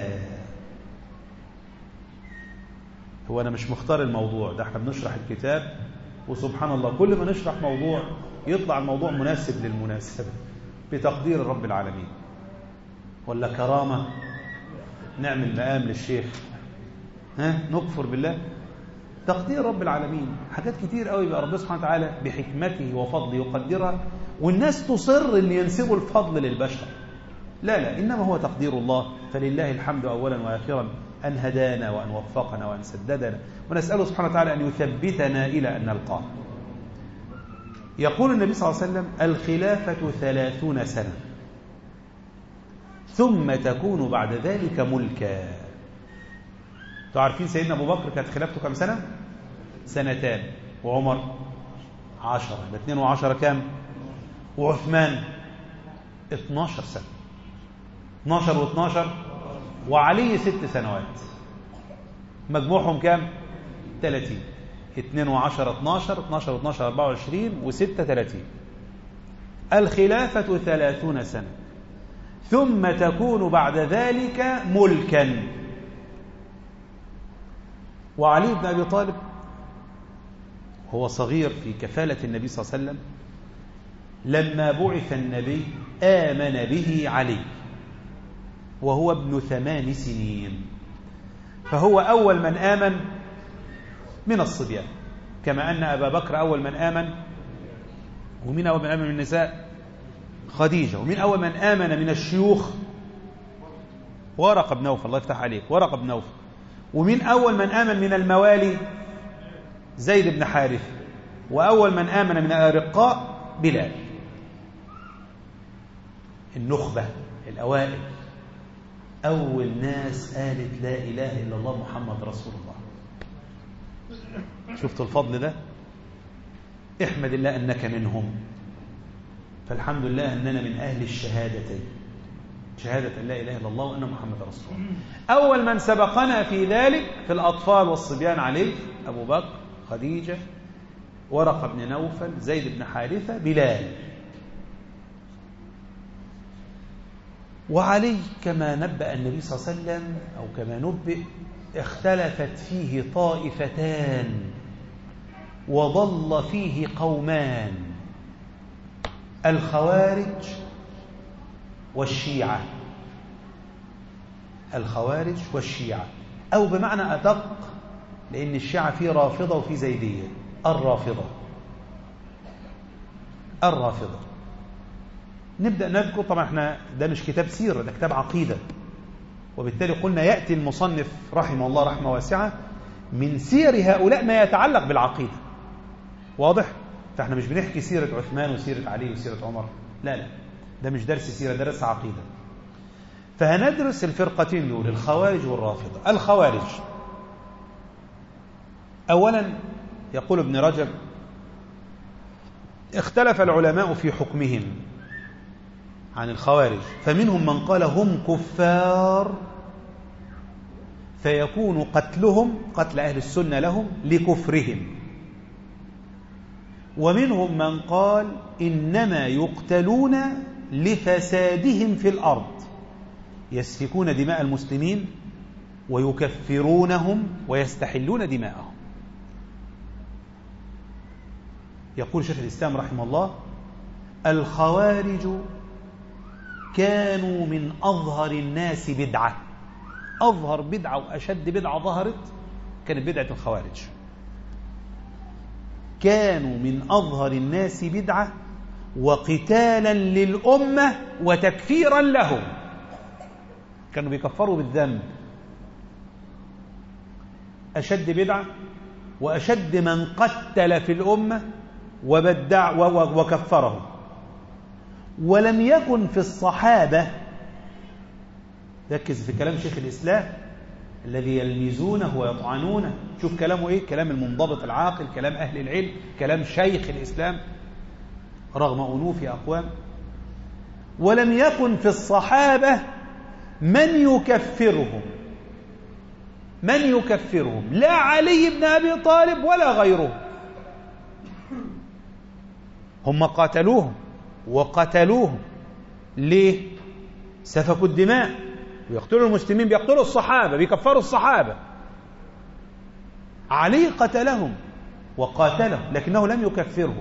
هو أنا مش مختار الموضوع ده، احنا بنشرح الكتاب وسبحان الله كل ما نشرح موضوع يطلع الموضوع مناسب للمناسبة بتقدير رب العالمين. ولا كرامة نعمل مقام للشيخ، نكفر بالله. تقدير رب العالمين. حاجات كتير قوي بقى ربنا سبحانه وتعالى بحكمته وفضله يقدرها، والناس تصر ان ينسبوا الفضل للبشر. لا، انما هو تقدير الله. فلله الحمد اولا واخرا ان هدانا وان وفقنا وان سددنا، ونساله سبحانه وتعالى ان يثبتنا الى ان نلقاه. يقول النبي صلى الله عليه وسلم: الخلافة 30 سنة ثم تكون بعد ذلك ملكا. تعرفين سيدنا أبو بكر كانت خلافته كم سنة؟ 2 وعمر 10. 2 و10 كم؟ وعثمان 12 سنة. 12 و12 وعلي 6 سنوات، مجموعهم كم؟ 30. 2 و10 12، 12 و12 24، و6 30. الخلافة 30 سنة ثم تكون بعد ذلك ملكا. وعلي بن أبي طالب هو صغير في كفالة النبي صلى الله عليه وسلم. لما بعث النبي آمن به علي وهو ابن 8 سنين، فهو أول من آمن من الصبيان، كما أن أبا بكر أول من آمن. ومين أول من آمن من النساء؟ خديجة. ومين أول من آمن من الشيوخ؟ ورقة بن نوفل. الله يفتح عليك، ورقة بن نوفل. ومين أول من آمن من الموالي؟ زيد بن حارثة. وأول من آمن من الأرقاء بلال. النخبة الأوائل، أول ناس قالت لا إله إلا الله محمد رسول الله. شفتوا الفضل ده؟ احمد الله أنك منهم. فالحمد لله أننا من أهل الشهادتين، شهادة أن لا إله إلا الله وأن محمد رسول الله. أول من سبقنا في ذلك في الأطفال والصبيان علي، أبو بكر، خديجة، ورقة بن نوفل، زيد بن حارثة، بلال. وعلي كما نبأ النبي صلى الله عليه وسلم أو كما نبئ اختلفت فيه طائفتان وضل فيه قومان: الخوارج والشيعة. الخوارج والشيعة، أو بمعنى أدق، لأن الشيعة فيه رافضة وفيه زيدية. الرافضة. نبدأ نذكر. طبعا احنا ده مش كتاب سيرة، ده كتاب عقيدة، وبالتالي قلنا يأتي المصنف رحمه الله رحمة واسعة من سير هؤلاء ما يتعلق بالعقيدة. واضح؟ فاحنا مش بنحكي سيرة عثمان وسيرة علي وسيرة عمر، لا، ده مش درس سيرة، درس عقيدة. فهندرس الفرقتين دول، الخوارج والرافضة. الخوارج أولا يقول ابن رجب: اختلف العلماء في حكمهم عن الخوارج. فمنهم من قال هم كفار فيكون قتلهم قتل أهل السنة لهم لكفرهم، ومنهم من قال إنما يقتلون لفسادهم في الأرض، يسفكون دماء المسلمين ويكفرونهم ويستحلون دماءهم. يقول شيخ الإسلام رحمه الله: الخوارج كانوا من أظهر الناس بدعة. أظهر بدعة وأشد بدعة ظهرت كانت بدعة الخوارج. كانوا من أظهر الناس بدعة وقتالا للأمة وتكفيرا لهم. كانوا بيكفروا بالذنب. أشد بدعة وأشد من قتل في الأمة وبدع وكفرهم. ولم يكن في الصحابة، ركز في كلام شيخ الإسلام الذي يلمزونه ويطعنونه، شوف كلامه إيه، كلام المنضبط العاقل، كلام أهل العلم، كلام شيخ الإسلام رغم أنوف أقوام. ولم يكن في الصحابة من يكفرهم لا علي بن أبي طالب ولا غيره. هم قاتلوهم وقتلوهم ليه؟ سفكوا الدماء ويقتلوا المسلمين، بيقتلوا الصحابة، بيكفروا الصحابة. علي قتلهم وقاتلهم لكنه لم يكفرهم،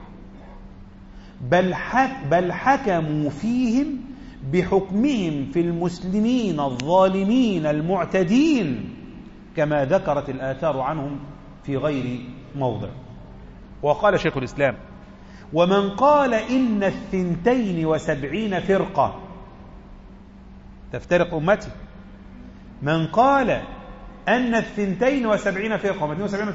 بل حكموا فيهم بحكمهم في المسلمين الظالمين المعتدين كما ذكرت الآثار عنهم في غير موضع. وقال شيخ الإسلام: ومن قال إن 72 فرقة تفترق أمتي، من قال أن 72 فرقة، 72 و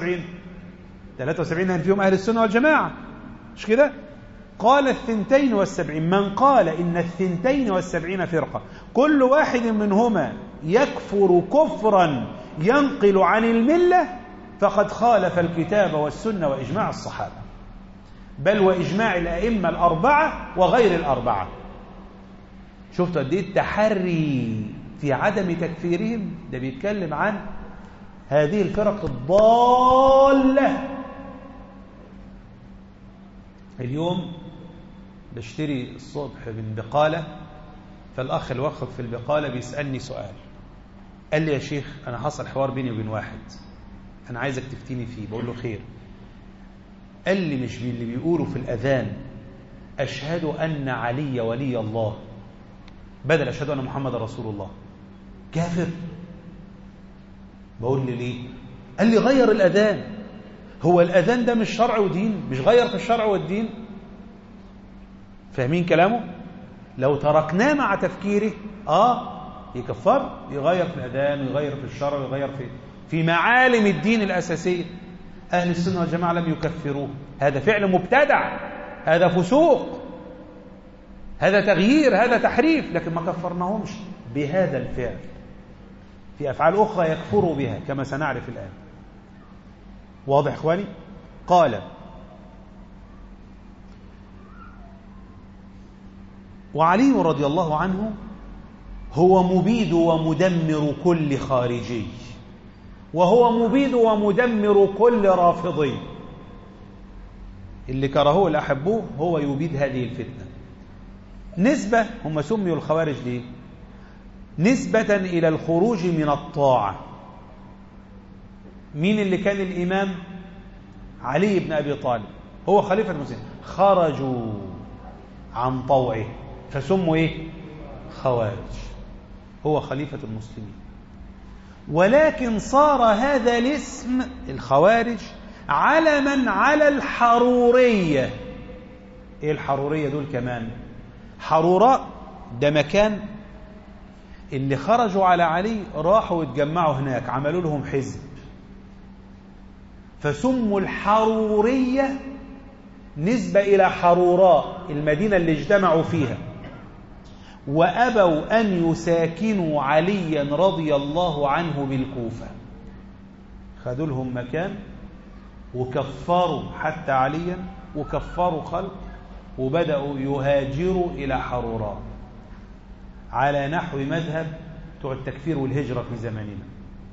73 فيهم أهل السنة والجماعة، مش كده؟ قال 72، من قال إن 72 فرقة كل واحد منهما يكفر كفرا ينقل عن الملة فقد خالف الكتاب والسنة وإجماع الصحابة، بل وإجماع الأئمة الأربعة وغير الأربعة. شفتوا قد ايه التحري في عدم تكفيرهم؟ ده بيتكلم عن هذه الفرق الضالة. اليوم بشتري الصبح من بقالة، فالأخ الوقف في البقالة بيسألني سؤال، قال لي: يا شيخ أنا حصل حوار بيني وبين واحد، أنا عايزك تفتيني فيه. بقول له: خير. قال لي: مش اللي بيقولوا في الأذان أشهد أن علي ولي الله بدل أشهد أن محمد رسول الله كافر؟ بقول لي: ليه؟ قال لي: غير الأذان. هو الأذان ده مش شرع ودين؟ مش غير في الشرع والدين؟ فاهمين كلامه؟ لو تركناه مع تفكيره يكفر، يغير في الأذان ويغير في الشرع ويغير في معالم الدين الأساسية. أهل السنة والجماعة لم يكفروه. هذا فعل مبتدع، هذا فسوق، هذا تغيير، هذا تحريف، لكن ما كفرناهمش بهذا الفعل. في أفعال أخرى يكفروا بها كما سنعرف الآن. واضح إخواني؟ قال: وعلي رضي الله عنه هو مبيد ومدمر كل خارجي، وهو مبيد ومدمر كل رافضي. اللي كرهوه اللي أحبوه هو يبيد هذه الفتنة. نسبة، هم سميوا الخوارج ليه؟ نسبة إلى الخروج من الطاعة. مين اللي كان الإمام؟ علي بن أبي طالب، هو خليفة المسلمين. خرجوا عن طوعه فسموا إيه؟ خوارج. هو خليفة المسلمين. ولكن صار هذا الاسم الخوارج علما على الحرورية. إيه الحرورية دول كمان؟ حروراء ده مكان اللي خرجوا على علي راحوا واتجمعوا هناك، عملوا لهم حزب، فسموا الحرورية نسبة إلى حروراء المدينة اللي اجتمعوا فيها، وأبوا أن يساكنوا عليا رضي الله عنه بالكوفة. خذوا لهم مكان وكفروا حتى عليا وكفروا خلق وبدأوا يهاجروا إلى حروراء على نحو مذهب بتوع التكفير والهجرة في زماننا.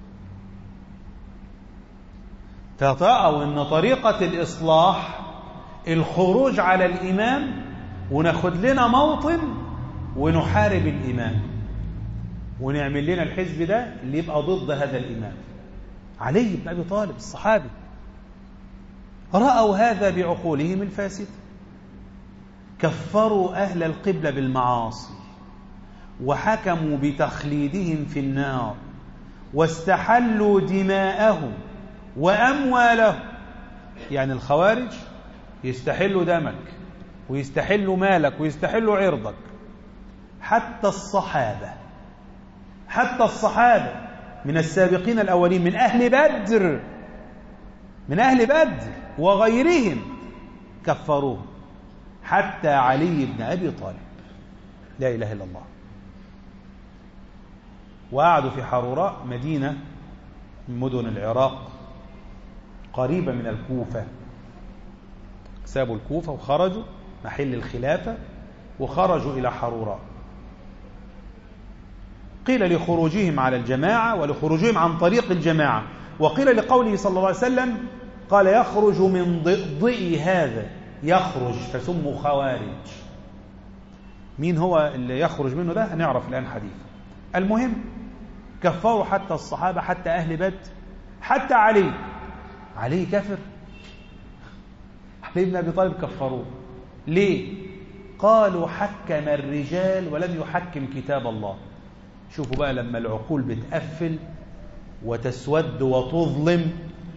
فرأوا أن طريقة الإصلاح الخروج على الإمام وناخد لنا موطن ونحارب الإمام ونعمل لنا الحزب ده اللي يبقى ضد هذا الإمام. علي بن أبي طالب الصحابي رأوا هذا بعقولهم الفاسدة، كفروا أهل القبلة بالمعاصي وحكموا بتخليدهم في النار واستحلوا دماءهم وأموالهم. يعني الخوارج يستحلوا دمك ويستحلوا مالك ويستحلوا عرضك. حتى الصحابة من السابقين الأولين من أهل بدر وغيرهم كفروه، حتى علي بن أبي طالب. لا إله إلا الله. وقعدوا في حروراء، مدينة من مدن العراق قريبة من الكوفة. سابوا الكوفة وخرجوا محل الخلافة وخرجوا إلى حروراء. قيل لخروجهم على الجماعة ولخروجهم عن طريق الجماعة، وقيل لقوله صلى الله عليه وسلم قال يخرج من ضئ هذا، يخرج فسموا خوارج. مين هو اللي يخرج منه ده؟ هنعرف الآن حديث. المهم كفروا حتى الصحابة، حتى أهل بدر، حتى علي كافر. علي بن أبي طالب كفروه. ليه؟ قالوا حكم الرجال ولم يحكم كتاب الله. شوفوا بقى لما العقول بتقفل وتسود وتظلم،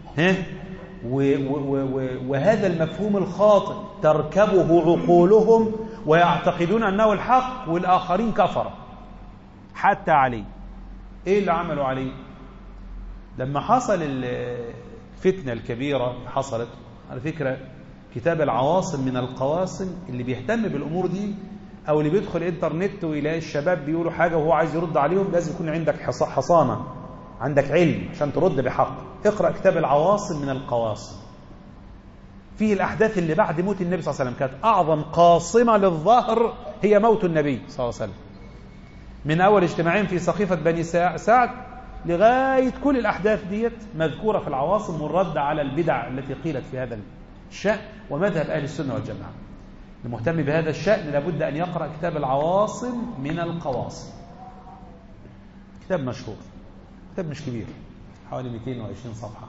وهذا المفهوم الخاطئ تركبه عقولهم ويعتقدون أنه الحق والآخرين كفر. حتى علي. إيه اللي عملوا عليه؟ لما حصل الفتنة الكبيرة حصلت، على فكرة كتاب العواصم من القواصم اللي بيهتم بالأمور دي، أو اللي بيدخل الإنترنت ويلاقي الشباب بيقولوا حاجة وهو عايز يرد عليهم، لازم يكون عندك حصانة، عندك علم عشان ترد بحق. اقرأ كتاب العواصم من القواصم، فيه الأحداث اللي بعد موت النبي صلى الله عليه وسلم. كانت أعظم قاصمة للظهر هي موت النبي صلى الله عليه وسلم، من أول اجتماعين في سقيفة بني سعد لغاية كل الأحداث ديت مذكورة في العواصم، والرد على البدع التي قيلت في هذا الشأن ومذهب أهل السنة والجماعة. المهتم بهذا الشأن لابد أن يقرأ كتاب العواصم من القواصم. كتاب مشهور، كتاب مش كبير، حوالي 220 صفحة.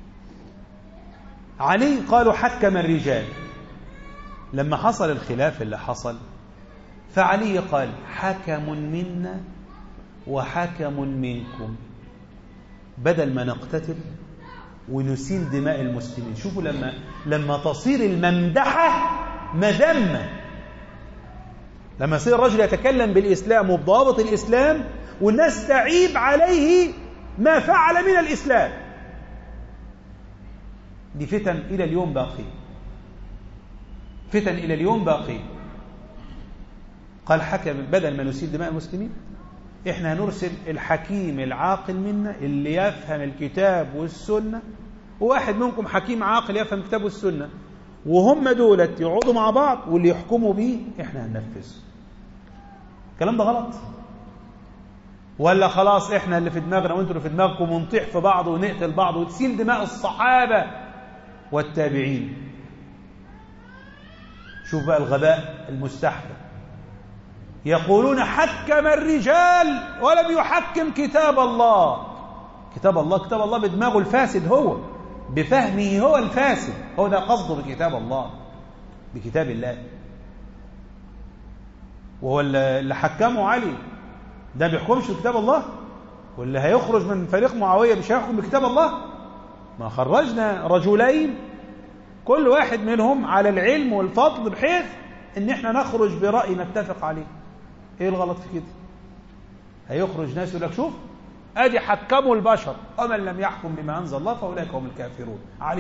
علي قالوا حكم الرجال. لما حصل الخلاف اللي حصل، فعلي قال حكم منا وحكم منكم، بدل ما نقتتل ونسيل دماء المسلمين. شوفوا لما تصير الممدحة مذمة، لما يصير الرجل يتكلم بالإسلام وبضوابط الإسلام والناس تعيب عليه ما فعل من الإسلام. دي فتن إلى اليوم باقية، فتن إلى اليوم باقية. قال حكم بدل ما نسيل دماء المسلمين، إحنا هنرسل الحكيم العاقل منا اللي يفهم الكتاب والسنة، وواحد منكم حكيم عاقل يفهم الكتاب والسنة، وهم دولت يقعدوا مع بعض واللي يحكموا بيه إحنا هننفذ. الكلام ده غلط؟ ولا خلاص إحنا اللي في دماغنا وإنتوا اللي في دماغكم ونطيح في بعض ونقتل بعض وتسيل دماء الصحابة والتابعين؟ شوف بقى الغباء المستحدث. يقولون حكم الرجال ولم يحكم كتاب الله. كتاب الله بدماغه الفاسد، هو بفهمه هو الفاسد، هو ده قصده بكتاب الله، بكتاب الله. وهو اللي حكمه علي ده بيحكمش بكتاب الله، واللي هيخرج من فريق معاوية مش هيحكم بكتاب الله. ما خرجنا رجلين كل واحد منهم على العلم والفضل بحيث ان احنا نخرج برأي نتفق عليه. ايه الغلط في كده؟ هيخرج ناس يقول لك شوف ادي حكموا البشر ومن لم يحكم بما انزل الله فاولئك هم الكافرون.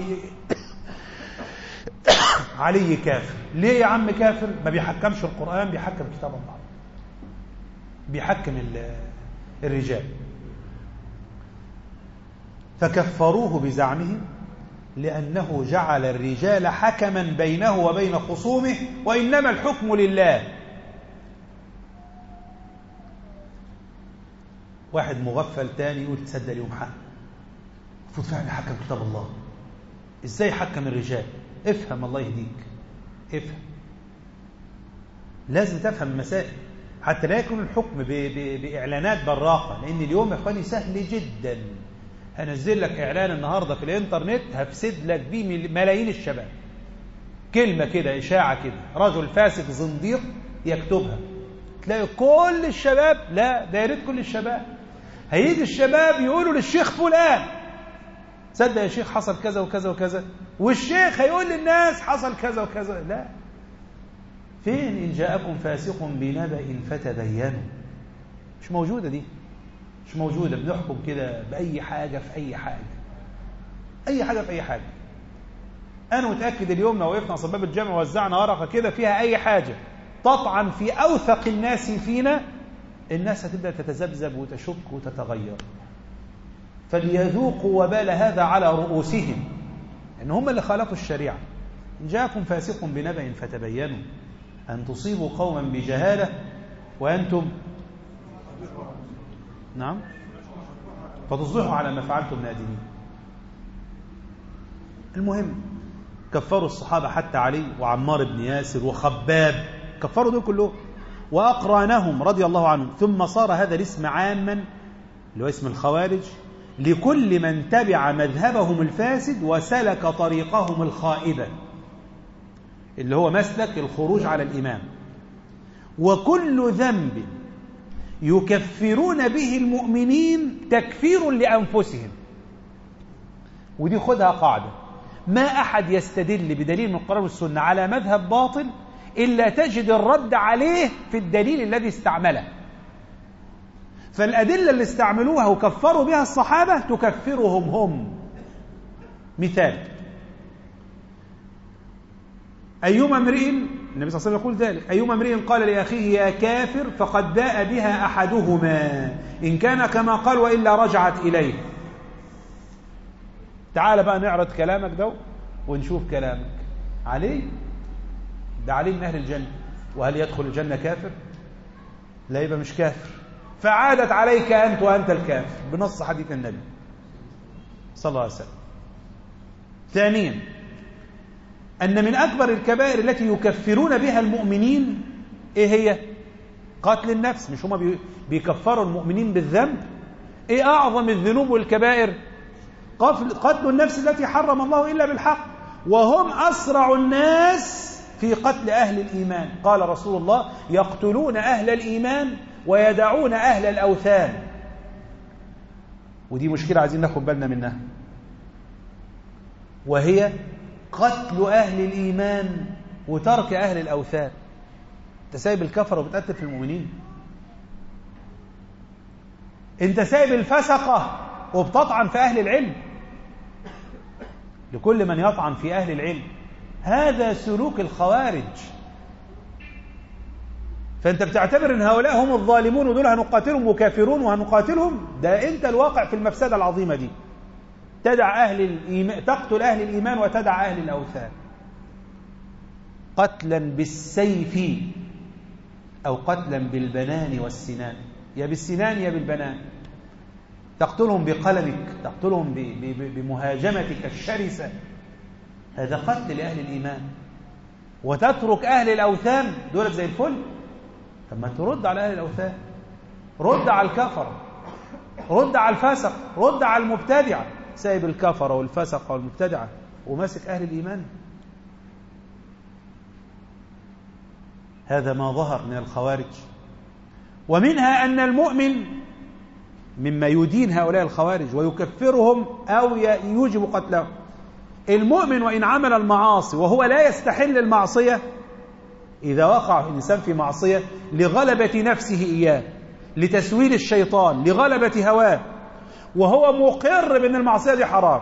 علي كافر. ليه يا عم كافر؟ ما بيحكمش القرآن، بيحكم كتاب الله، بيحكم الرجال. فكفروه بزعمهم لأنه جعل الرجال حكما بينه وبين خصومه، وإنما الحكم لله. واحد مغفل تاني يقول تصدق اليوم حق، المفروض فعلا حكم كتاب الله. ازاي حكم الرجال؟ افهم الله يهديك، افهم. لازم تفهم المسائل حتى لا يكون الحكم بإعلانات براقة. لأن اليوم يا اخواني سهل جدا، هنزل لك إعلان النهاردة في الإنترنت هفسد لك بيه ملايين الشباب. كلمة كده، إشاعة كده، رجل فاسد زنديق يكتبها، تلاقي كل الشباب، لا ده يا ريت كل الشباب، هيجي الشباب يقولوا للشيخ فلان تصدق يا شيخ حصل كذا وكذا وكذا، والشيخ هيقول للناس حصل كذا وكذا. لا، فين إن جاءكم فاسق بنبأ فتبينوا؟ مش موجودة دي، مش موجودة. بنحكم كده بأي حاجة في أي حاجة، أي حاجة في أي حاجة. أنا متأكد اليوم لو وقفنا على باب الجامع ووزعنا ورقة كده فيها أي حاجة تطعن في أوثق الناس فينا، الناس هتبدأ تتذبذب وتشك وتتغير. فليذوقوا وبال هذا على رؤوسهم، إن هم اللي خالفوا الشريعة. إن جاءكم فاسق بنبأ فتبينوا أن تصيبوا قوما بجهالة وأنتم نعم فتصبحوا على ما فعلتم نادمين. المهم كفروا الصحابة حتى علي وعمار بن ياسر وخباب، كفروا دول كلهم وأقرانهم رضي الله عنهم. ثم صار هذا الاسم عاما اللي هو اسم الخوارج لكل من تبع مذهبهم الفاسد وسلك طريقهم الخائبة، اللي هو مسلك الخروج على الإمام. وكل ذنب يكفرون به المؤمنين تكفير لأنفسهم. ودي خدها قاعدة، ما أحد يستدل بدليل من القرآن والسنة على مذهب باطل إلا تجد الرد عليه في الدليل الذي استعمله. فالأدلة اللي استعملوها وكفروا بها الصحابة تكفرهم هم. مثال: أيما امرئ، النبي صلى الله عليه وسلم يقول ذلك، أيما امرئ قال لأخيه يا كافر فقد باء بها أحدهما إن كان كما قال وإلا رجعت إليه. تعال بقى نعرض كلامك ده ونشوف كلامك. علي ده علي من أهل الجنة، وهل يدخل الجنة كافر؟ لا، يبقى مش كافر. فعادت عليك أنت وأنت الكافر بنص حديث النبي صلى الله عليه وسلم. ثانيا، أن من أكبر الكبائر التي يكفرون بها المؤمنين إيه هي؟ قتل النفس. مش هما بيكفروا المؤمنين بالذنب؟ إيه أعظم الذنوب والكبائر؟ قتل النفس التي حرم الله إلا بالحق، وهم أسرع الناس في قتل أهل الإيمان. قال رسول الله: يقتلون أهل الإيمان ويدعون أهل الأوثان. ودي مشكلة عايزين ناخد بالنا منها، وهي قتل أهل الإيمان وترك أهل الأوثان. أنت سايب الكفر وبتقتل في المؤمنين؟ أنت سايب الفسقة وبتطعن في أهل العلم؟ لكل من يطعن في أهل العلم هذا سلوك الخوارج. فأنت بتعتبر أن هؤلاء هم الظالمون ودول هنقاتلهم وكافرون وهنقاتلهم؟ ده أنت الواقع في المفسدة العظيمة دي. تدع أهل الإيمان، تقتل أهل الإيمان وتدع أهل الأوثان قتلا بالسيف أو قتلا بالبنان والسنان، يا بالسنان يا بالبنان. تقتلهم بقلمك، تقتلهم بمهاجمتك الشرسة، هذا قتل لأهل الإيمان. وتترك أهل الأوثان دولت زي الفل. طب ما ترد على أهل الأوثان، رد على الكفر، رد على الفسق، رد على المبتدعة. سايب الكفر والفسق والمبتدعة وماسك أهل الإيمان. هذا ما ظهر من الخوارج. ومنها أن المؤمن مما يدين هؤلاء الخوارج ويكفرهم أو يوجب قتلهم. المؤمن وإن عمل المعاصي وهو لا يستحل المعصية، إذا وقع الإنسان في معصية لغلبة نفسه إياه، لتسويل الشيطان، لغلبة هواه، وهو مقر بأن المعصية دي حرام،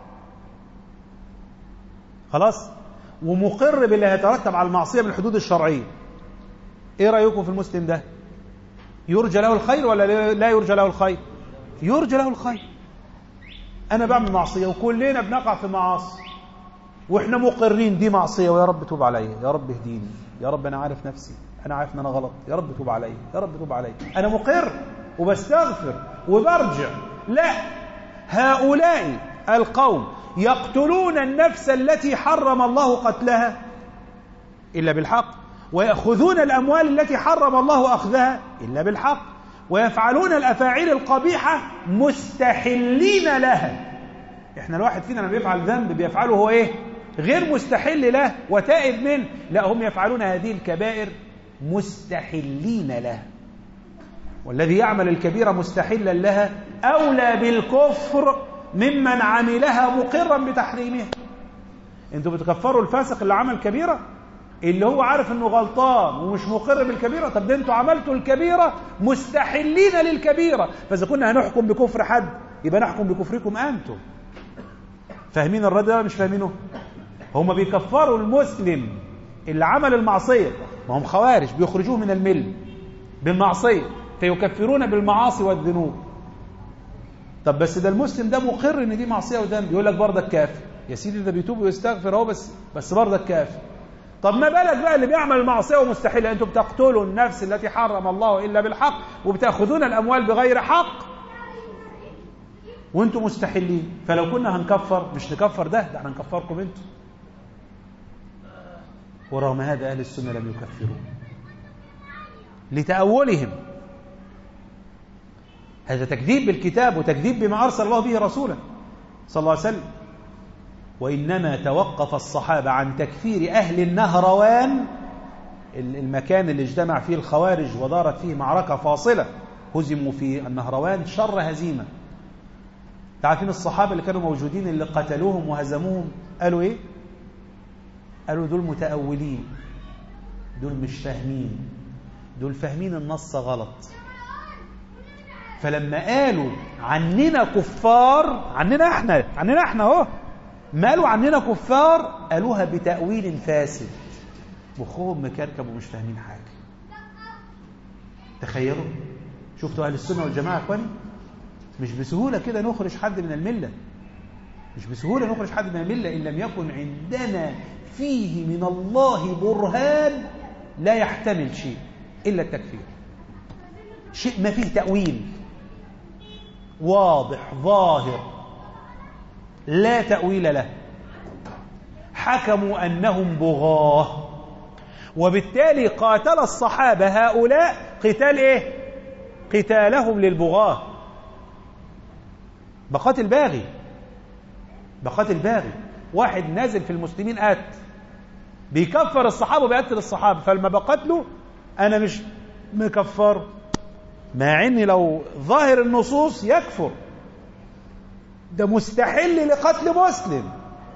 خلاص، ومقر باللي هيترتب على المعصية بالحدود الشرعية، إيه رأيكم في المسلم ده؟ يرجى له الخير ولا لا يرجى له الخير؟ يرجى له الخير. أنا بعمل معصية وكلنا بنقع في معاصي وإحنا مقرين دي معصية، ويا رب توب علي، يا رب اهديني، يا رب أنا عارف نفسي، أنا عارف إن أنا غلط، يا رب توب علي، يا رب توب علي، أنا مقر وبستغفر وبرجع. لا، هؤلاء القوم يقتلون النفس التي حرم الله قتلها إلا بالحق، ويأخذون الأموال التي حرم الله أخذها إلا بالحق، ويفعلون الأفاعيل القبيحة مستحلين لها. إحنا الواحد فينا لما بيفعل ذنب بيفعله هو إيه؟ غير مستحل له وتائب منه، لا، هم يفعلون هذه الكبائر مستحلين لها. والذي يعمل الكبيرة مستحلا لها أولى بالكفر ممن عملها مقرا بتحريمها. انتوا بتكفروا الفاسق اللي عمل كبيرة، اللي هو عارف انه غلطان ومش مقر بالكبيرة. طب ده انتوا عملتوا الكبيرة مستحلين للكبيرة، فإذا كنا هنحكم بكفر حد يبقى نحكم بكفركم أنتم. فاهمين الرد ده مش فاهمينه؟ هم بيكفروا المسلم اللي عمل المعصية، ما هم خوارج بيخرجوه من المل بالمعصية، فيكفرون بالمعاصي والذنوب. طب بس ده المسلم ده مقر ان دي معصية وذنب، يقول لك برضك كافر. يا سيدي ده بيتوب ويستغفر اهو، بس برضك كافر. طب ما بالك بقى اللي بيعمل المعصية ومستحيل؟ انتم بتقتلوا النفس التي حرم الله الا بالحق، وبتاخذون الاموال بغير حق، وانتم مستحيلين. فلو كنا هنكفر مش نكفر ده احنا نكفركم انتم. ورغم هذا اهل السنة لم يكفروا لتأولهم. هذا تكذيب بالكتاب وتكذيب بما أرسل الله به رسوله صلى الله عليه وسلم. وإنما توقف الصحابة عن تكفير أهل النهروان، المكان اللي اجتمع فيه الخوارج ودارت فيه معركة فاصلة، هزموا في النهروان شر هزيمة. تعرفين الصحابة اللي كانوا موجودين اللي قتلوهم وهزموهم قالوا إيه؟ قالوا دول متأولين، دول مش فاهمين، دول فاهمين النص غلط. فلما قالوا عننا كفار، عننا احنا اهو، ما قالوا عننا كفار قالوها بتأويل فاسد، مخهم مكركب ومش فاهمين حاجة. تخيلوا، شفتوا أهل السنة والجماعة يا اخواني؟ مش بسهولة كده نخرج حد من الملة، مش بسهولة نخرج حد من الملة إن لم يكن عندنا فيه من الله برهان لا يحتمل شيء إلا التكفير، شيء ما فيه تأويل واضح ظاهر لا تأويل له. حكموا أنهم بغاة، وبالتالي قاتل الصحابة هؤلاء قتال إيه؟ قتالهم للبغاة، بقاتل باغي، بقاتل باغي. واحد نازل في المسلمين بيكفر الصحابة وبيقتل الصحابة، فلما بقتله أنا مش مكفر، مع إني لو ظاهر النصوص يكفر، ده مستحل لقتل مسلم،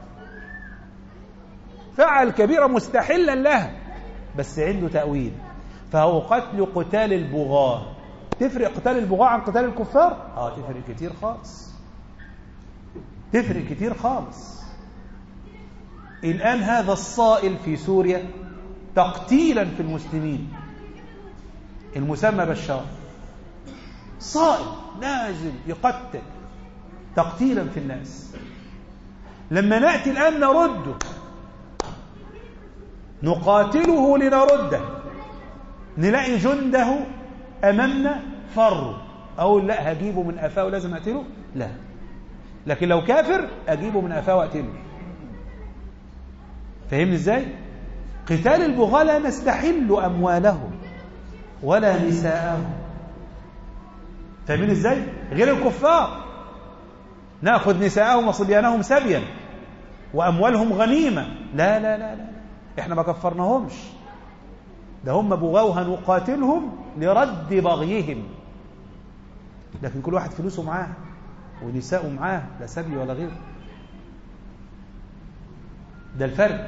فعل كبيرة مستحلا لها، بس عنده تأويل، فهو قتال البغاة. تفرق قتال البغاة عن قتال الكفار؟ تفرق كتير خالص، تفرق كتير خالص. الآن هذا الصائل في سوريا تقتيلا في المسلمين المسمى بشار، صائل نازل يقتل تقتيلا في الناس. لما نأتي الآن نرده، نقاتله لنرده، نلاقي جنده أمامنا فروا، أقول لا هجيبه من أفاه ولازم أقتله؟ لا. لكن لو كافر أجيبه من أفاه وأقتله. فهمني إزاي؟ قتال البغاة لا نستحل أموالهم ولا نساءهم. فهمين إزاي؟ غير الكفار نأخذ نساءهم وصبيانهم سبيا وأموالهم غنيمة، لا لا لا لا، إحنا ما كفرناهمش، ده هم بغاة وهنقاتلهم لرد بغيهم. لكن كل واحد فلوسه معاه ونساءه معاه، لا سبي ولا غير. ده الفرق.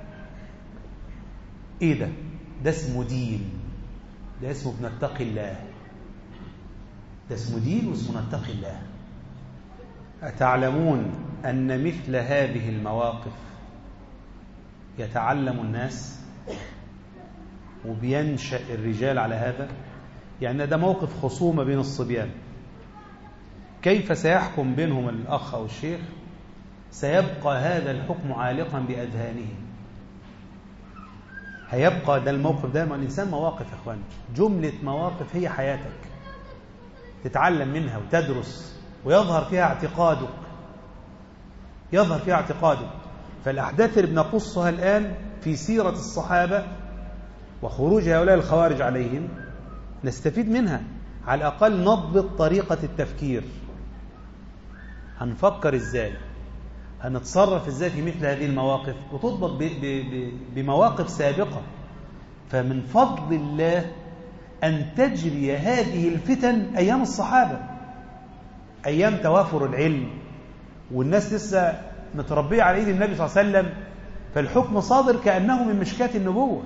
إيه ده؟ ده اسمه دين، ده اسمه بنتقي الله، ده اسمه دين واسمه نتقي الله. أتعلمون أن مثل هذه المواقف يتعلم الناس وبينشأ الرجال على هذا؟ يعني ده موقف خصومة بين الصبيان، كيف سيحكم بينهم الأخ أو الشيخ؟ سيبقى هذا الحكم عالقا بأذهانهم، هيبقى ده الموقف ده. ما الإنسان مواقف يا أخوان، جملة مواقف هي حياتك تتعلم منها وتدرس ويظهر فيها اعتقادك، يظهر فيها اعتقادك. فالأحداث اللي بنقصها الآن في سيرة الصحابة وخروج هؤلاء الخوارج عليهم نستفيد منها، على الأقل نضبط طريقة التفكير، هنفكر إزاي، هنتصرف إزاي في مثل هذه المواقف، وتضبط بمواقف سابقة. فمن فضل الله أن تجري هذه الفتن أيام الصحابة، أيام توافر العلم والناس لسه متربية على إيد النبي صلى الله عليه وسلم، فالحكم صادر كأنه من مشكاة النبوة.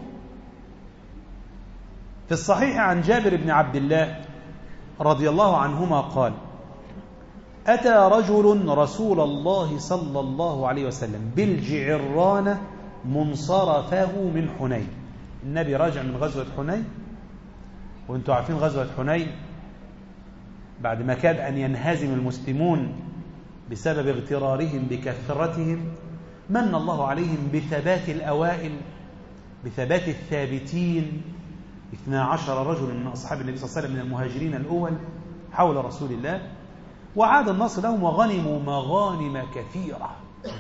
في الصحيح عن جابر بن عبد الله رضي الله عنهما قال: أتى رجل رسول الله صلى الله عليه وسلم بالجعرانة منصرفه من حنين. النبي راجع من غزوة حنين، وانتم عارفين غزوة حنين بعد ما كاد أن ينهزم المسلمون بسبب اغترارهم بكثرتهم، من الله عليهم بثبات الأوائل، بثبات الثابتين، 12 رجل من أصحاب النبي صلى الله عليه وسلم من المهاجرين الأول حول رسول الله، وعاد النصر لهم وغنموا مغانم كثيرة.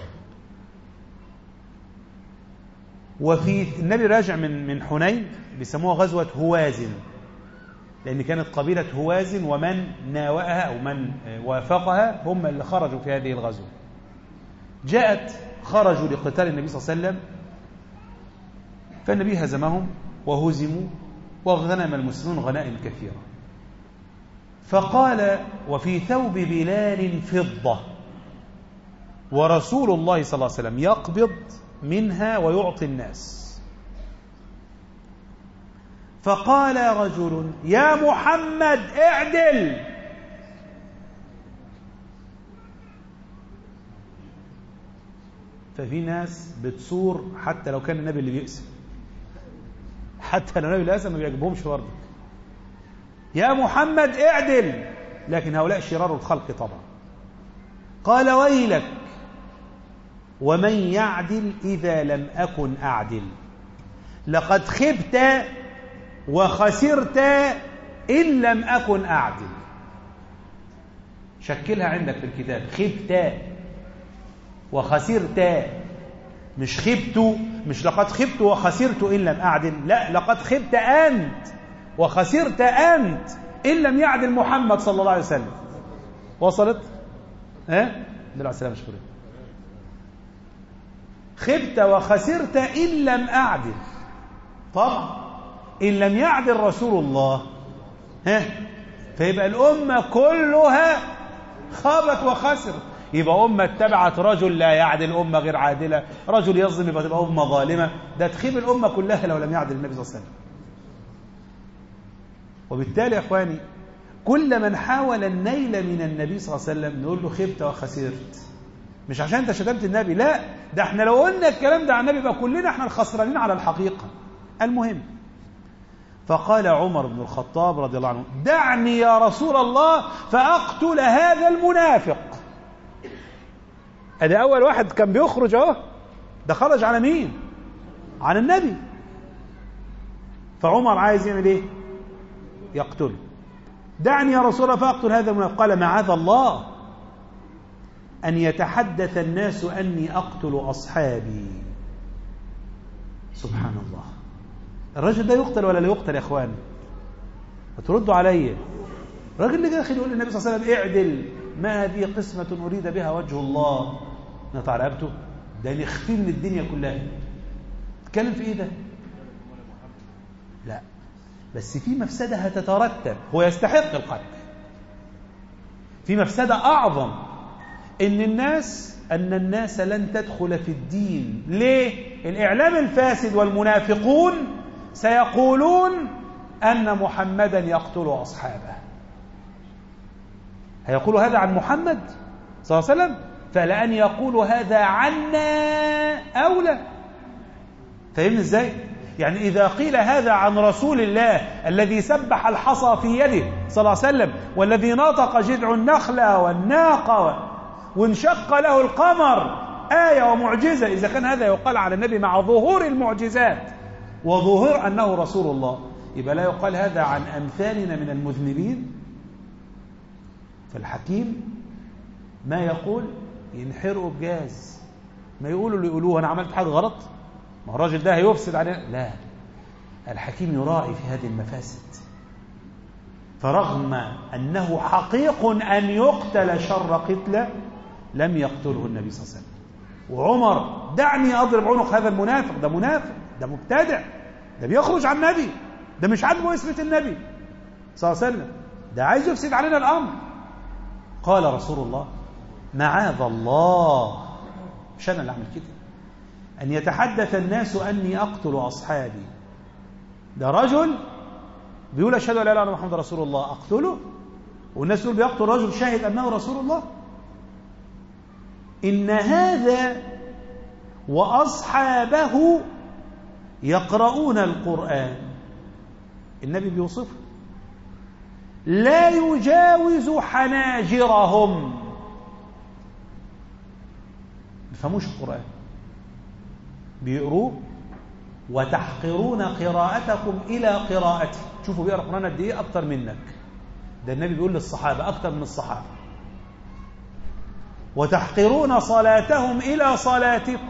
وفي النبي راجع من حنين بيسموها غزوة هوازن، لأن كانت قبيلة هوازن ومن ناوأها أو من وافقها هم اللي خرجوا في هذه الغزوة. خرجوا لقتال النبي صلى الله عليه وسلم، فالنبي هزمهم وهزموا وغنم المسلمون غنائم كثيرة. فقال: وفي ثوب بلال فضة، ورسول الله صلى الله عليه وسلم يقبض منها ويعطي الناس. فقال رجل: يا محمد اعدل. ففي ناس بتصور حتى لو كان النبي اللي بيقسم، حتى لو النبي اللي قسم ما بيعجبهمش برضه، يا محمد اعدل، لكن هؤلاء شرار الخلق طبعا. قال: ويلك، ومن يعدل إذا لم أكن أعدل، لقد خبت وخسرت إن لم أكن أعدل. شكلها عندك في الكتاب: خبت وخسرت، مش خبت، مش لقد خبت وخسرت إن لم أعدل، لا، لقد خبت أنت وخسرت أنت إن لم يعدل محمد صلى الله عليه وسلم. وصلت؟ النبي عليه السلام مشكورين. خبت وخسرت إن لم أعدل، طبعا إن لم يعدل رسول الله فيبقى الأمة كلها خابت وخسرت. يبقى أمة اتبعت رجل لا يعدل، أمة غير عادلة، رجل يظلم يبقى تبقى أمة ظالمة، ده تخيب الأمة كلها لو لم يعدل النبي صلى الله عليه وسلم. وبالتالي يا إخواني، كل من حاول النيل من النبي صلى الله عليه وسلم نقول له خبت وخسرت، مش عشان انت شتمت النبي، لا، ده احنا لو قلنا الكلام ده عن النبي يبقى كلنا احنا الخسرانين على الحقيقة. المهم، فقال عمر بن الخطاب رضي الله عنه: دعني يا رسول الله فأقتل هذا المنافق. ادي أول واحد كان بيخرج ده خرج على مين؟ على النبي. فعمر عايز يعمل ايه؟ يقتله. دعني يا رسول الله فأقتل هذا المنافق. قال: معاذ الله أن يتحدث الناس أني أقتل أصحابي. سبحان الله، الرجل ده يقتل ولا لا يقتل يا إخوان؟ فتردوا علي. الرجل اللي داخل يقول للنبي صلى الله عليه وسلم اعدل، ما هذه قسمة أريد بها وجه الله، نقطع رقبته؟ ده نخفي من الدنيا كلها. تتكلم في إيه ده؟ لا، بس في مفسدة هتترتب، هو يستحق القتل. في مفسدة أعظم، إن الناس لن تدخل في الدين. ليه؟ الإعلام الفاسد والمنافقون سيقولون أن محمدا يقتل أصحابه، هيقولوا هذا عن محمد صلى الله عليه وسلم، فلأن يقولوا هذا عنا أولى. فاهمني إزاي؟ يعني إذا قيل هذا عن رسول الله الذي سبح الحصى في يده صلى الله عليه وسلم، والذي نطق جذع النخلة والناقة وانشق له القمر، آية ومعجزة، إذا كان هذا يقال على النبي مع ظهور المعجزات وظهور أنه رسول الله، يبقى لا يقال هذا عن أمثالنا من المذنبين؟ فالحكيم ما يقول ينحرقوا بجاز، ما يقولوا اللي يقولوه أنا عملت حاجة غلط، ما الراجل ده هيفسد علينا، لا، الحكيم يراعي في هذه المفاسد. فرغم أنه حقيق أن يقتل شر قتلة لم يقتله النبي صلى الله عليه وسلم. وعمر دعني أضرب عنق هذا المنافق، ده منافق، ده مبتدع، ده بيخرج عن النبي، ده مش عاجبه اسمة النبي صلى الله عليه وسلم، ده عايز يفسد علينا الأمر. قال رسول الله معاذ الله، مش أنا اللي أعمل كده، أن يتحدث الناس أني أقتل أصحابي. ده رجل بيقول أشهد أن لا إله إلا الله محمد رسول الله، أقتله؟ والناس تقول بيقتل رجل شاهد أنه رسول الله؟ إن هذا وأصحابه يقرؤون القرآن، النبي بيوصفه لا يجاوز حناجرهم، ما بيفهموش القرآن، بيقروه وتحقرون قراءتكم إلى قراءته. شوفوا بيقرأ القرآن قد إيه؟ أكتر منك، ده النبي بيقول للصحابة أكتر من الصحابة. وتحقرون صلاتهم إلى صلاتكم.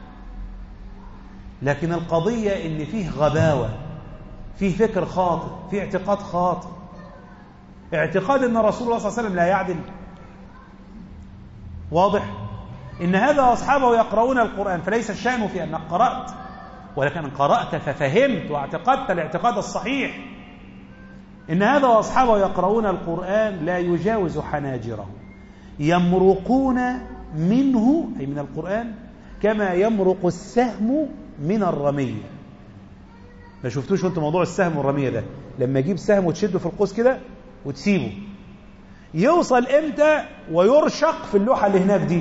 لكن القضية إن فيه غباوة، فيه فكر خاطئ، فيه اعتقاد خاطئ، اعتقاد أن رسول الله صلى الله عليه وسلم لا يعدل. واضح؟ إن هذا أصحابه يقرؤون القرآن، فليس الشأن في أنك قرأت، ولكن قرأت ففهمت واعتقدت الاعتقاد الصحيح. إن هذا وأصحابه يقرؤون القرآن لا يجاوز حناجرهم، يمرقون منه أي من القرآن كما يمرق السهم من الرمية. ما شفتوش أنت موضوع السهم والرمية ده؟ لما يجيب سهم وتشده في القوس كده وتسيبه، يوصل إمتى ويرشق في اللوحة اللي هناك دي؟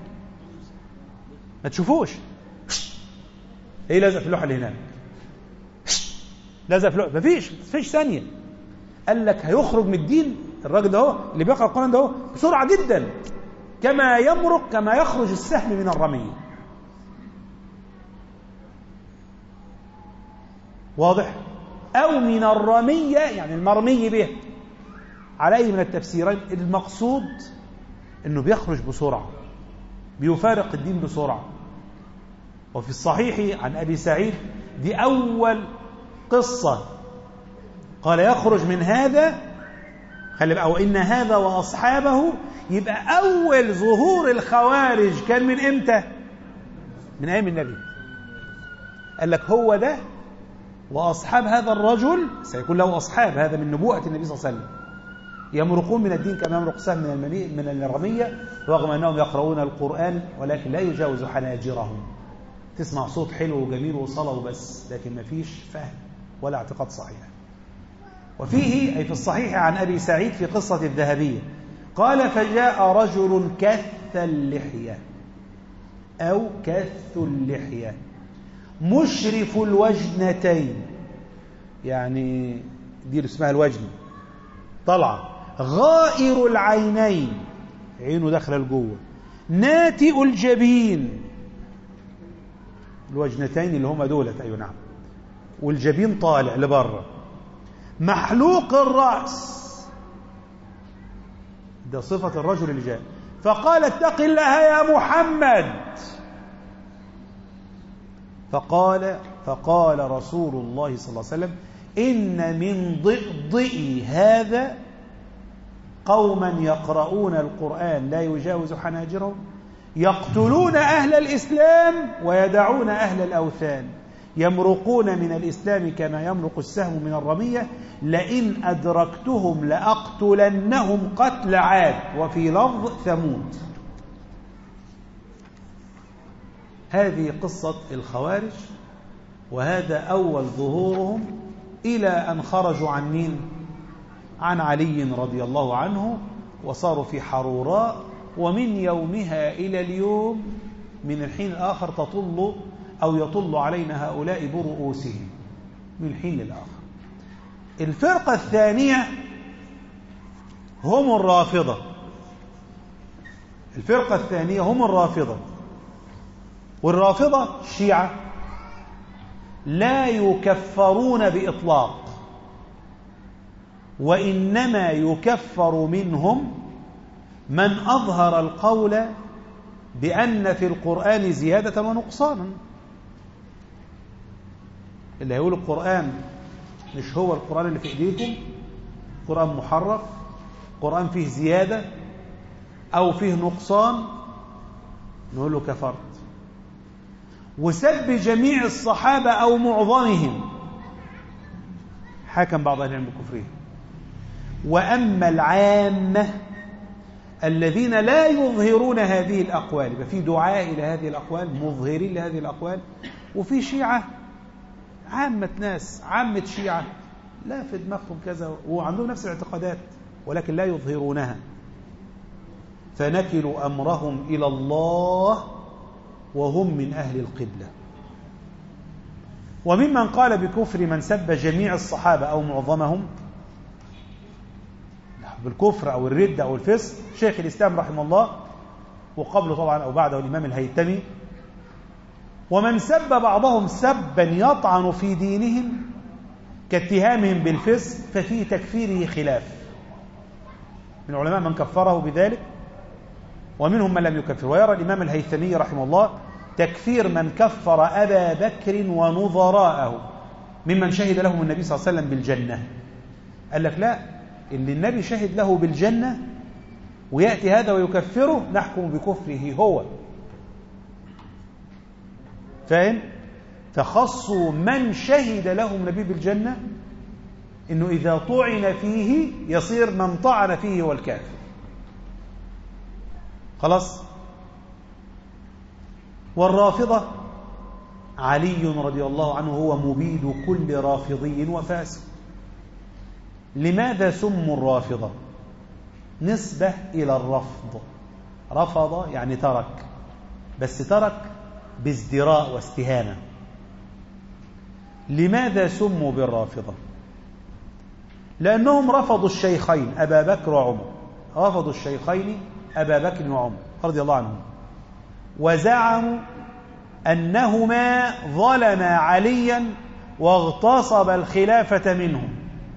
ما تشوفوش ايه لازق في اللوحة اللي هناك، لازق في اللوحة، مفيش ثانية. قال لك هيخرج من الدين الراجل ده اللي بيقرأ القرآن ده بسرعة جدا، كما يمرق كما يخرج السهم من الرمية. واضح؟ أو من الرمية يعني المرمي به، على أي من التفسيرين. المقصود أنه بيخرج بسرعة، بيفارق الدين بسرعة. وفي الصحيح عن أبي سعيد، دي أول قصة قال يخرج من هذا، خلي بقى، وإن هذا وأصحابه، يبقى أول ظهور الخوارج كان من إمتى؟ من أيام النبي. قال لك هو ده وأصحاب هذا الرجل سيكون له أصحاب، هذا من نبوءة النبي صلى الله عليه وسلم، يمرقون من الدين كما يمرق سهم من الرمية، رغم أنهم يقرؤون القرآن ولكن لا يجاوز حناجرهم. تسمع صوت حلو وجميل وصلاة بس، لكن ما فيش فهم ولا اعتقاد صحيح. وفيه أي في الصحيح عن أبي سعيد في قصة الذهبية قال فجاء رجل كث اللحية أو كث اللحية مشرف الوجنتين، يعني دي اسمها الوجن طلع، غائر العينين عينه داخله لجوه، ناتئ الجبين، الوجنتين اللي هما دولت، أيوة نعم، والجبين طالع لبره، محلوق الرأس، ده صفة الرجل اللي جاء. فقال اتق الله يا محمد، فقال رسول الله صلى الله عليه وسلم إن من ضئضئ هذا قوما يقرؤون القرآن لا يجاوز حناجرهم، يقتلون أهل الإسلام ويدعون أهل الأوثان، يمرقون من الإسلام كما يمرق السهم من الرمية، لئن أدركتهم لأقتلنهم قتل عاد، وفي لفظ ثمود. هذه قصة الخوارج، وهذا أول ظهورهم إلى أن خرجوا عن مين؟ عن علي رضي الله عنه، وصاروا في حروراء، ومن يومها إلى اليوم من الحين الآخر تطل أو يطل علينا هؤلاء برؤوسهم من حين للآخر. الفرقة الثانية هم الرافضة. الفرقة الثانية هم الرافضة، والرافضة الشيعة لا يكفرون بإطلاق، وإنما يكفر منهم من أظهر القول بأن في القرآن زيادة ونقصانا. اللي هيقول القرآن مش هو القرآن اللي في إيديكم، قرآن محرف، قرآن فيه زيادة أو فيه نقصان، نقول له كفرت. وسب جميع الصحابة أو معظمهم حكم بعض أهل العلم بكفرهم. وأما العامة الذين لا يظهرون هذه الأقوال، يبقى في دعاء إلى هذه الأقوال مظهرين لهذه الأقوال، وفي شيعة عامة ناس عامة شيعة لا في دماغهم كذا وعندهم نفس الاعتقادات ولكن لا يظهرونها، فنكلوا أمرهم إلى الله وهم من أهل القبلة. وممن قال بكفر من سب جميع الصحابة أو معظمهم بالكفر أو الردة أو الفسق شيخ الإسلام رحمه الله، وقبله طبعا أو بعده الإمام الهيثمي. ومن سب بعضهم سبا يطعن في دينهم كاتهامهم بالفسق ففي تكفيره خلاف، من العلماء من كفره بذلك ومنهم من لم يكفر. ويرى الإمام الهيثمي رحمه الله تكفير من كفر أبا بكر ونظراءه ممن شهد لهم النبي صلى الله عليه وسلم بالجنة. قال لك لا، اللي النبي شهد له بالجنة ويأتي هذا ويكفره نحكم بكفره هو، فاهم؟ فخصوا من شهد لهم النبي بالجنة إنه إذا طعن فيه يصير من طعن فيه هو الكافر. خلاص. والرافضة علي رضي الله عنه هو مبيد كل رافضي وفاسق. لماذا سموا الرافضة؟ نسبة إلى الرفض. رفض يعني ترك، بس ترك بازدراء واستهانة. لماذا سموا بالرافضة؟ لأنهم رفضوا الشيخين أبا بكر وعمر، رفضوا الشيخين أبا بكر وعمر رضي الله عنهم، وزعموا أنهما ظلما عليا واغتصب الخلافة منهم،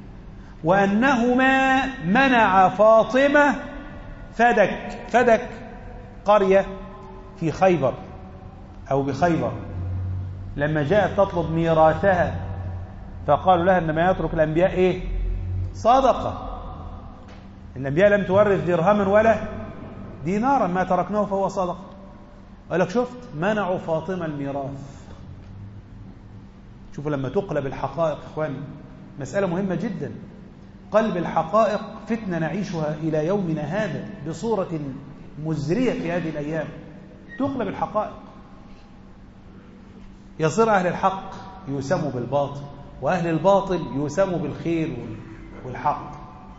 وأنهما منع فاطمة فدك قرية في خيبر أو بخيبر لما جاءت تطلب ميراثها فقالوا لها إنما يترك الأنبياء إيه؟ صدقة. الأنبياء لم تورث درهما ولا دينارا، ما تركناه فهو صدقة. قال لك شفت منعوا فاطمة الميراث. شوفوا لما تقلب الحقائق إخواني، مسألة مهمة جدا. قلب الحقائق فتنة نعيشها إلى يومنا هذا بصورة مزرية في هذه الأيام. تقلب الحقائق، يصير أهل الحق يسموا بالباطل وأهل الباطل يسموا بالخير والحق،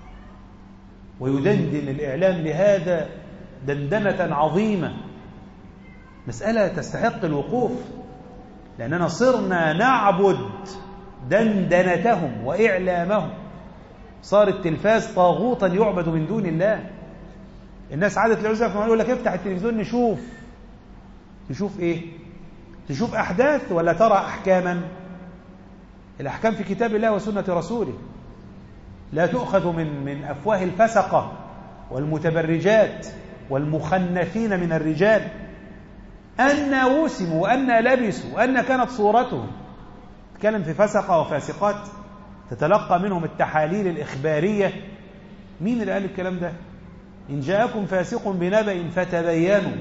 ويدندن الإعلام لهذا دندنة عظيمة. مسألة تستحق الوقوف، لأننا صرنا نعبد دندنتهم وإعلامهم. صار التلفاز طاغوتا يعبد من دون الله. الناس عادت العزة يقول لك افتح التلفزيون نشوف ايه؟ تشوف أحداث ولا ترى أحكاما؟ الأحكام في كتاب الله وسنة رسوله، لا تؤخذ من أفواه الفسقة والمتبرجات والمخنثين من الرجال أن وسموا وأن لبسوا وأن كانت صورتهم. تكلم في فسقة وفاسقات تتلقى منهم التحاليل الإخبارية. مين اللي قال الكلام ده؟ إن جاءكم فاسق بنبأ فتبينوا.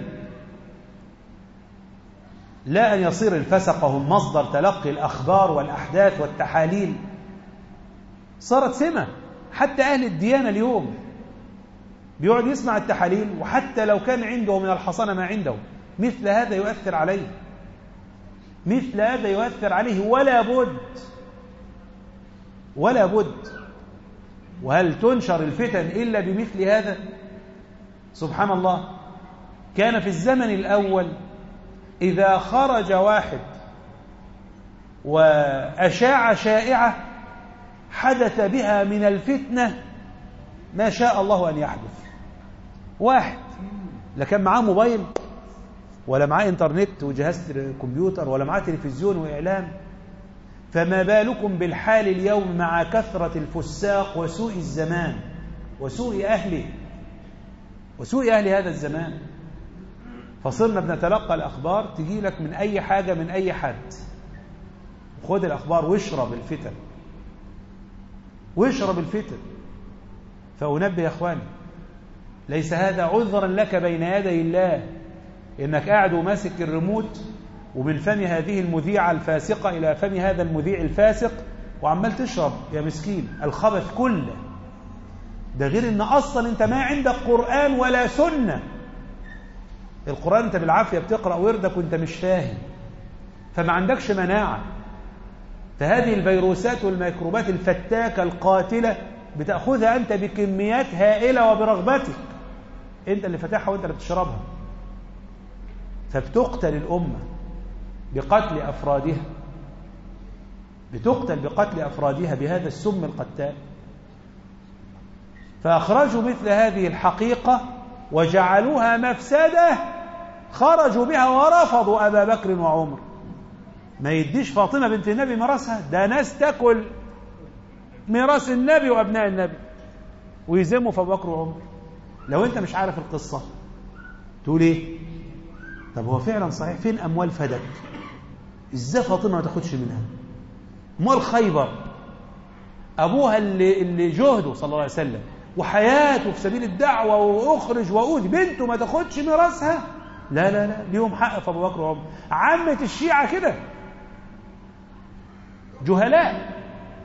لا أن يصير الفسقة هم مصدر تلقي الأخبار والأحداث والتحاليل. صارت سمة، حتى أهل الديانة اليوم بيقعد يسمع التحاليل، وحتى لو كان عنده من الحصانة ما عنده مثل هذا يؤثر عليه، مثل هذا يؤثر عليه ولا بد. وهل تنشر الفتن إلا بمثل هذا؟ سبحان الله. كان في الزمن الأول إذا خرج واحد وأشاع شائعة حدث بها من الفتنة ما شاء الله أن يحدث. واحد لا كان معاه موبايل ولا معاه إنترنت وجهاز كمبيوتر ولا معاه تلفزيون وإعلام، فما بالكم بالحال اليوم مع كثرة الفساق وسوء الزمان وسوء أهله وسوء أهل هذا الزمان. فصرنا بنتلقى الأخبار تجي لك من أي حاجة من أي حد، خذ الأخبار واشرب الفتن واشرب الفتن. فأنبه يا أخواني، ليس هذا عذرا لك بين يدي الله إنك قاعد وماسك الريموت ومن فم هذه المذيعة الفاسقة إلى فم هذا المذيع الفاسق وعمال تشرب يا مسكين الخبث كله. ده غير إن أصلا أنت ما عندك قرآن ولا سنة. القرآن أنت بالعافية بتقرأ وردك وأنت مش فاهم، فما عندكش مناعة. فهذه الفيروسات والميكروبات الفتاكة القاتلة بتأخذها أنت بكميات هائلة وبرغبتك، أنت اللي فتحها وأنت اللي بتشربها. فبتقتل الأمة بقتل أفرادها، بتقتل بقتل أفرادها بهذا السم القتال. فأخرجوا مثل هذه الحقيقة وجعلوها مفسدة، خرجوا بها ورفضوا أبا بكر وعمر. ما يديش فاطمة بنت النبي ميراثها، ده ناس تأكل ميراث النبي وأبناء النبي ويزموا في أبو بكر وعمر. لو أنت مش عارف القصة تقول إيه؟ طب هو فعلا صحيح فين أموال فدك؟ إزاي فاطمة ما تاخدش منها؟ أموال خيبر أبوها اللي جهده صلى الله عليه وسلم وحياته في سبيل الدعوة وأخرج وأوذي، بنته ما تاخدش ميراثها؟ لا لا لا، ليهم حق في أبو بكر وعمر. عامة الشيعة كده جهلاء.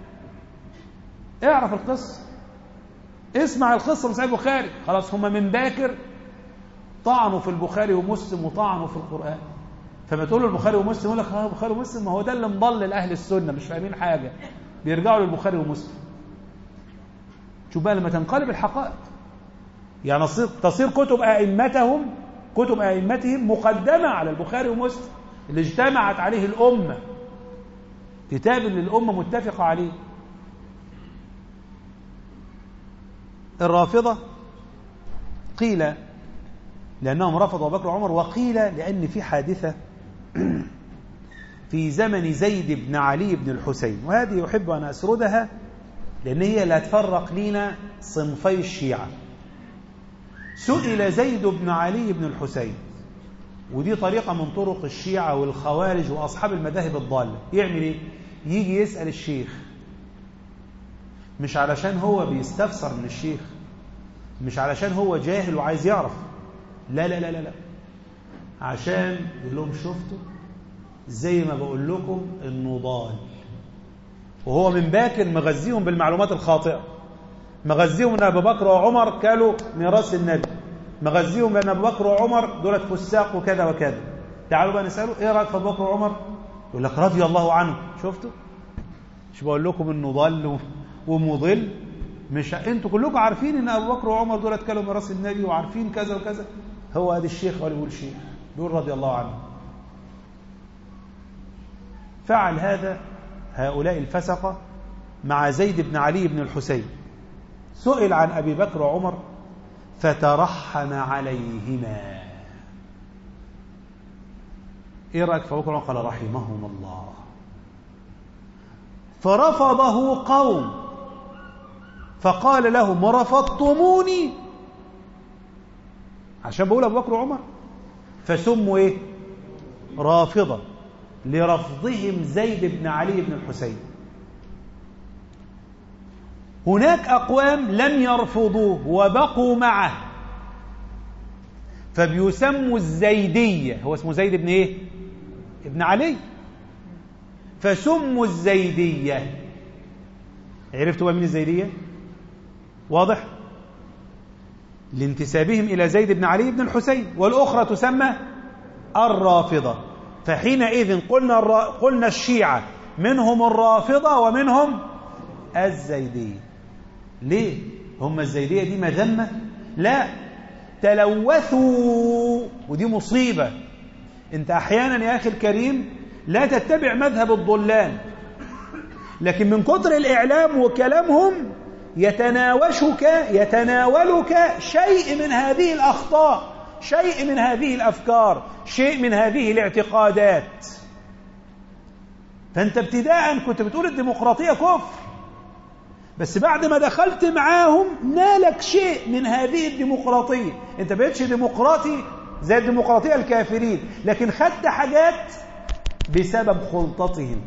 اعرف القصة، اسمع القصة من صحيح البخاري. خلاص هم من باكر طعنوا في البخاري ومسلم وطعنوا في القرآن. فما تقول البخاري ومسلم يقول لك البخاري ومسلم، ما هو ده اللي مضلل أهل السنة مش فاهمين حاجة، بيرجعوا للبخاري ومسلم. شوف بقى لما تنقلب الحقائق، يعني تصير كتب أئمتهم مقدمة على البخاري ومسلم اللي اجتمعت عليه الأمة، كتاب اللي الأمة متفقة عليه. الرافضة قيل لأنهم رفضوا أبو بكر وعمر، وقيل لأن في حادثة في زمن زيد بن علي بن الحسين، وهذه يحب أن أسردها لأن هي لا تفرق لنا صنفي الشيعة. سئل زيد بن علي بن الحسين، ودي طريقة من طرق الشيعة والخوارج وأصحاب المذاهب الضالة، يعمل إيه؟ يجي يسأل الشيخ، مش علشان هو بيستفسر من الشيخ، مش علشان هو جاهل وعايز يعرف، لا لا لا لا لا، عشان يقول لهم شفتوا زي ما بقول لكم انه ضال. وهو من باكر مغذيهم بالمعلومات الخاطئة، مغذيهم ان ابو بكر وعمر كانوا ميراث النبي، مغذيهم بان ابو بكر وعمر دولت فساق وكذا وكذا. تعالوا بقى نساله ايه رايك في ابو بكر وعمر؟ يقول لك رضي الله عنه. شفتوا؟ مش بقول لكم انه ضل ومضل؟ مش انتوا كلكم عارفين ان ابو بكر وعمر دولت كانوا ميراث النبي وعارفين كذا وكذا؟ هو ادي الشيخ هو اللي بيقول شيخ، بيقول رضي الله عنه. فعل هؤلاء الفسقة مع زيد بن علي بن الحسين. سئل عن أبي بكر وعمر فترحم عليهما. إيه رأيك في أبو بكر وعمر؟ قال رحمهم الله. فرفضه قوم فقال لهم رفضتموني عشان بقول أبو بكر وعمر، فسموا إيه؟ رافضة لرفضهم زيد بن علي بن الحسين. هناك أقوام لم يرفضوه وبقوا معه فبيسموا الزيدية، هو اسمه زيد بن إيه؟ ابن علي، فسموا الزيدية. عرفتوا بقى مين الزيدية؟ واضح؟ لانتسابهم إلى زيد بن علي بن الحسين. والأخرى تسمى الرافضة. فحينئذ قلنا الشيعة منهم الرافضة ومنهم الزيدية. ليه؟ هم الزيدية دي مذمة؟ لا، تلوثوا، ودي مصيبة. انت احيانا يا أخي الكريم لا تتبع مذهب الضلال، لكن من كتر الإعلام وكلامهم يتناولك شيء من هذه الأخطاء، شيء من هذه الأفكار، شيء من هذه الاعتقادات. فأنت ابتداء كنت بتقول الديمقراطية كفر، بس بعد ما دخلت معاهم نالك شيء من هذه الديمقراطية. انت بقيتش ديمقراطي زي الديمقراطية الكافرين، لكن خدت حاجات بسبب خلطتهم.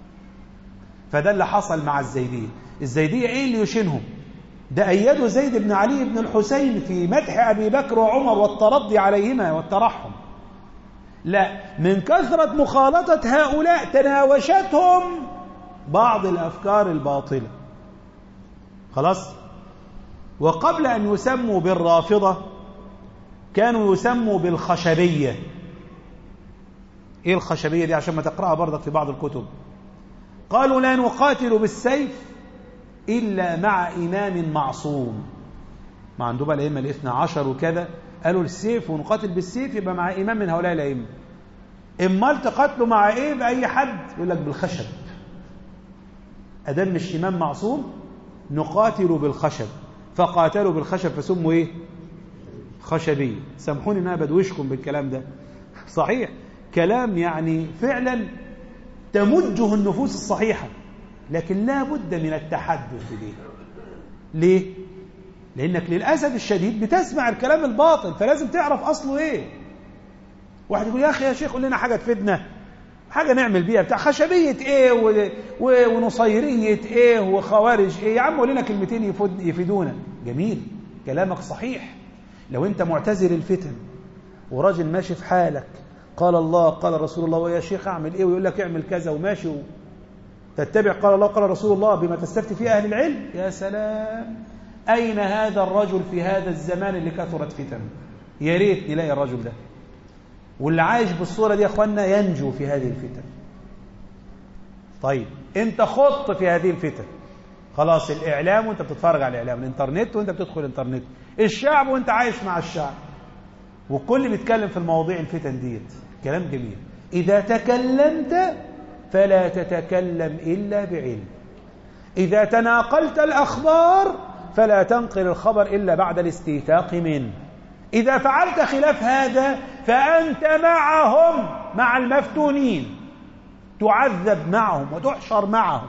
فده اللي حصل مع الزيدية. الزيدية ايه اللي يشينهم؟ ده أيدوا زيد بن علي بن الحسين في مدح أبي بكر وعمر والترضي عليهما والترحم. لا، من كثرة مخالطة هؤلاء تناوشتهم بعض الأفكار الباطلة. خلاص. وقبل أن يسموا بالرافضة كانوا يسموا بالخشبية. إيه الخشبية دي؟ عشان ما تقرأها برضك في بعض الكتب. قالوا لا نقاتل بالسيف إلا مع إمام معصوم. ما عنده بقى الأئمة الاثنى عشر وكذا، قالوا السيف ونقاتل بالسيف يبقى مع إمام من هؤلاء الأئمة. إما تقاتلوا مع إيه؟ بأي حد؟ يقول لك بالخشب. أدام مش إمام معصوم نقاتل بالخشب، فقاتلوا بالخشب فسموا إيه؟ خشبية. سامحوني إن أنا بدوشكم بالكلام ده، صحيح كلام يعني فعلا تمجه النفوس الصحيحة، لكن لا بد من التحدث به. ليه؟ لأنك للأسف الشديد بتسمع الكلام الباطل، فلازم تعرف أصله إيه. واحد يقول يا أخي يا شيخ قول لنا حاجة تفيدنا، حاجة نعمل بيها، بتاع خشبية إيه ونصيرية إيه وخوارج إيه. يا عم قول لنا كلمتين يفيدونا. جميل، كلامك صحيح. لو أنت معتزل الفتن وراجل ماشي في حالك، قال الله قال رسول الله، ويا شيخ أعمل إيه، ويقول لك اعمل كذا وماشي تتبع قال الله قال رسول الله بما تستفتي فيه أهل العلم، يا سلام. أين هذا الرجل في هذا الزمان اللي كثرت فتنه؟ يا ريت نلاقي الرجل ده. واللي عايش بالصورة دي يا أخوانا ينجو في هذه الفتن. طيب أنت خضت في هذه الفتن، خلاص. الإعلام وأنت بتتفرج على الإعلام، الإنترنت وأنت بتدخل الإنترنت، الشعب وأنت عايش مع الشعب، والكل بيتكلم في المواضيع الفتن ديت. كلام جميل. إذا تكلمت فلا تتكلم إلا بعلم. إذا تناقلت الأخبار فلا تنقل الخبر إلا بعد الاستيثاق منه. إذا فعلت خلاف هذا فأنت معهم، مع المفتونين، تعذب معهم وتحشر معهم،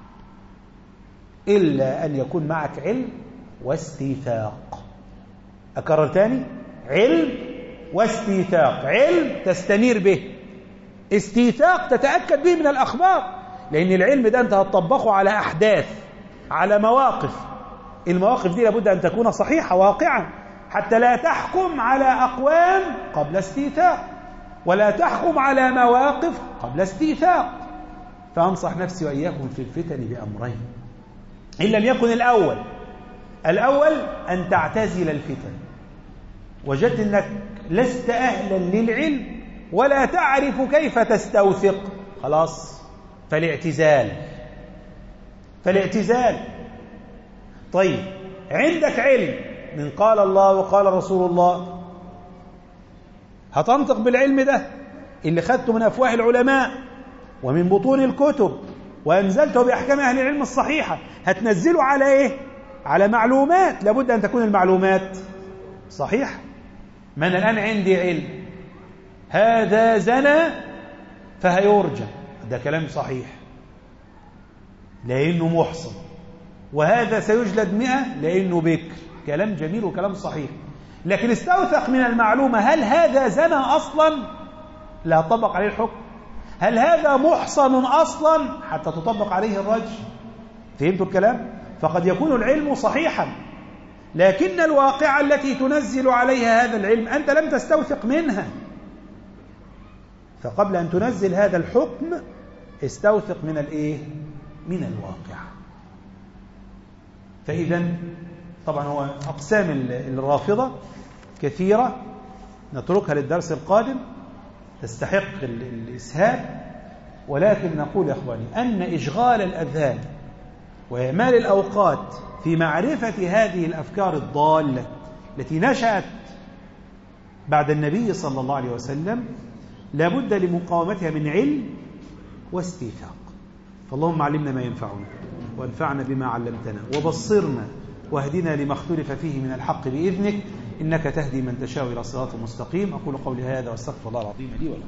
إلا أن يكون معك علم واستيثاق. أكرر تاني، علم واستيثاق. علم تستنير به، استيثاق تتأكد به من الأخبار، لأن العلم ده أنت هتطبقه على أحداث، على مواقف. المواقف دي لابد أن تكون صحيحة واقعا، حتى لا تحكم على أقوام قبل استيثاق، ولا تحكم على مواقف قبل استيثاق. فأنصح نفسي وإياكم في الفتن بأمرين، إن لم يكن الأول أن تعتزل الفتن. وجدت أنك لست أهلا للعلم ولا تعرف كيف تستوثق، خلاص، فالاعتزال. طيب عندك علم من قال الله وقال رسول الله، هتنطق بالعلم ده اللي خدته من أفواه العلماء ومن بطون الكتب وأنزلته بأحكام أهل العلم الصحيحة، هتنزله على إيه؟ على معلومات، لابد أن تكون المعلومات صحيحة. من الآن عندي علم هذا زنى فهيرجم، ده كلام صحيح لأنه محصن، وهذا سيجلد 100 لأنه بكر، كلام جميل وكلام صحيح. لكن استوثق من المعلومة، هل هذا زنى أصلا؟ لا تطبق عليه الحكم. هل هذا محصن أصلا حتى تطبق عليه الرجم؟ فهمتوا الكلام؟ فقد يكون العلم صحيحا، لكن الواقعة التي تنزل عليها هذا العلم أنت لم تستوثق منها. فقبل أن تنزل هذا الحكم استوثق من الإيه؟ من الواقعة. فإذا طبعا هو أقسام الرافضة كثيرة، نتركها للدرس القادم، تستحق الإسهاب. ولكن نقول يا أخواني أن إشغال الأذهان وإعمال الأوقات في معرفة هذه الأفكار الضالة التي نشأت بعد النبي صلى الله عليه وسلم لابد لمقاومتها من علم واستيثاق. فاللهم علمنا ما ينفعنا وانفعنا بما علمتنا وبصرنا واهدنا لما اختلف فيه من الحق بإذنك إنك تهدي من تشاء إلى صراط مستقيم. أقول قولي هذا واستغفر الله العظيم لي ولكم.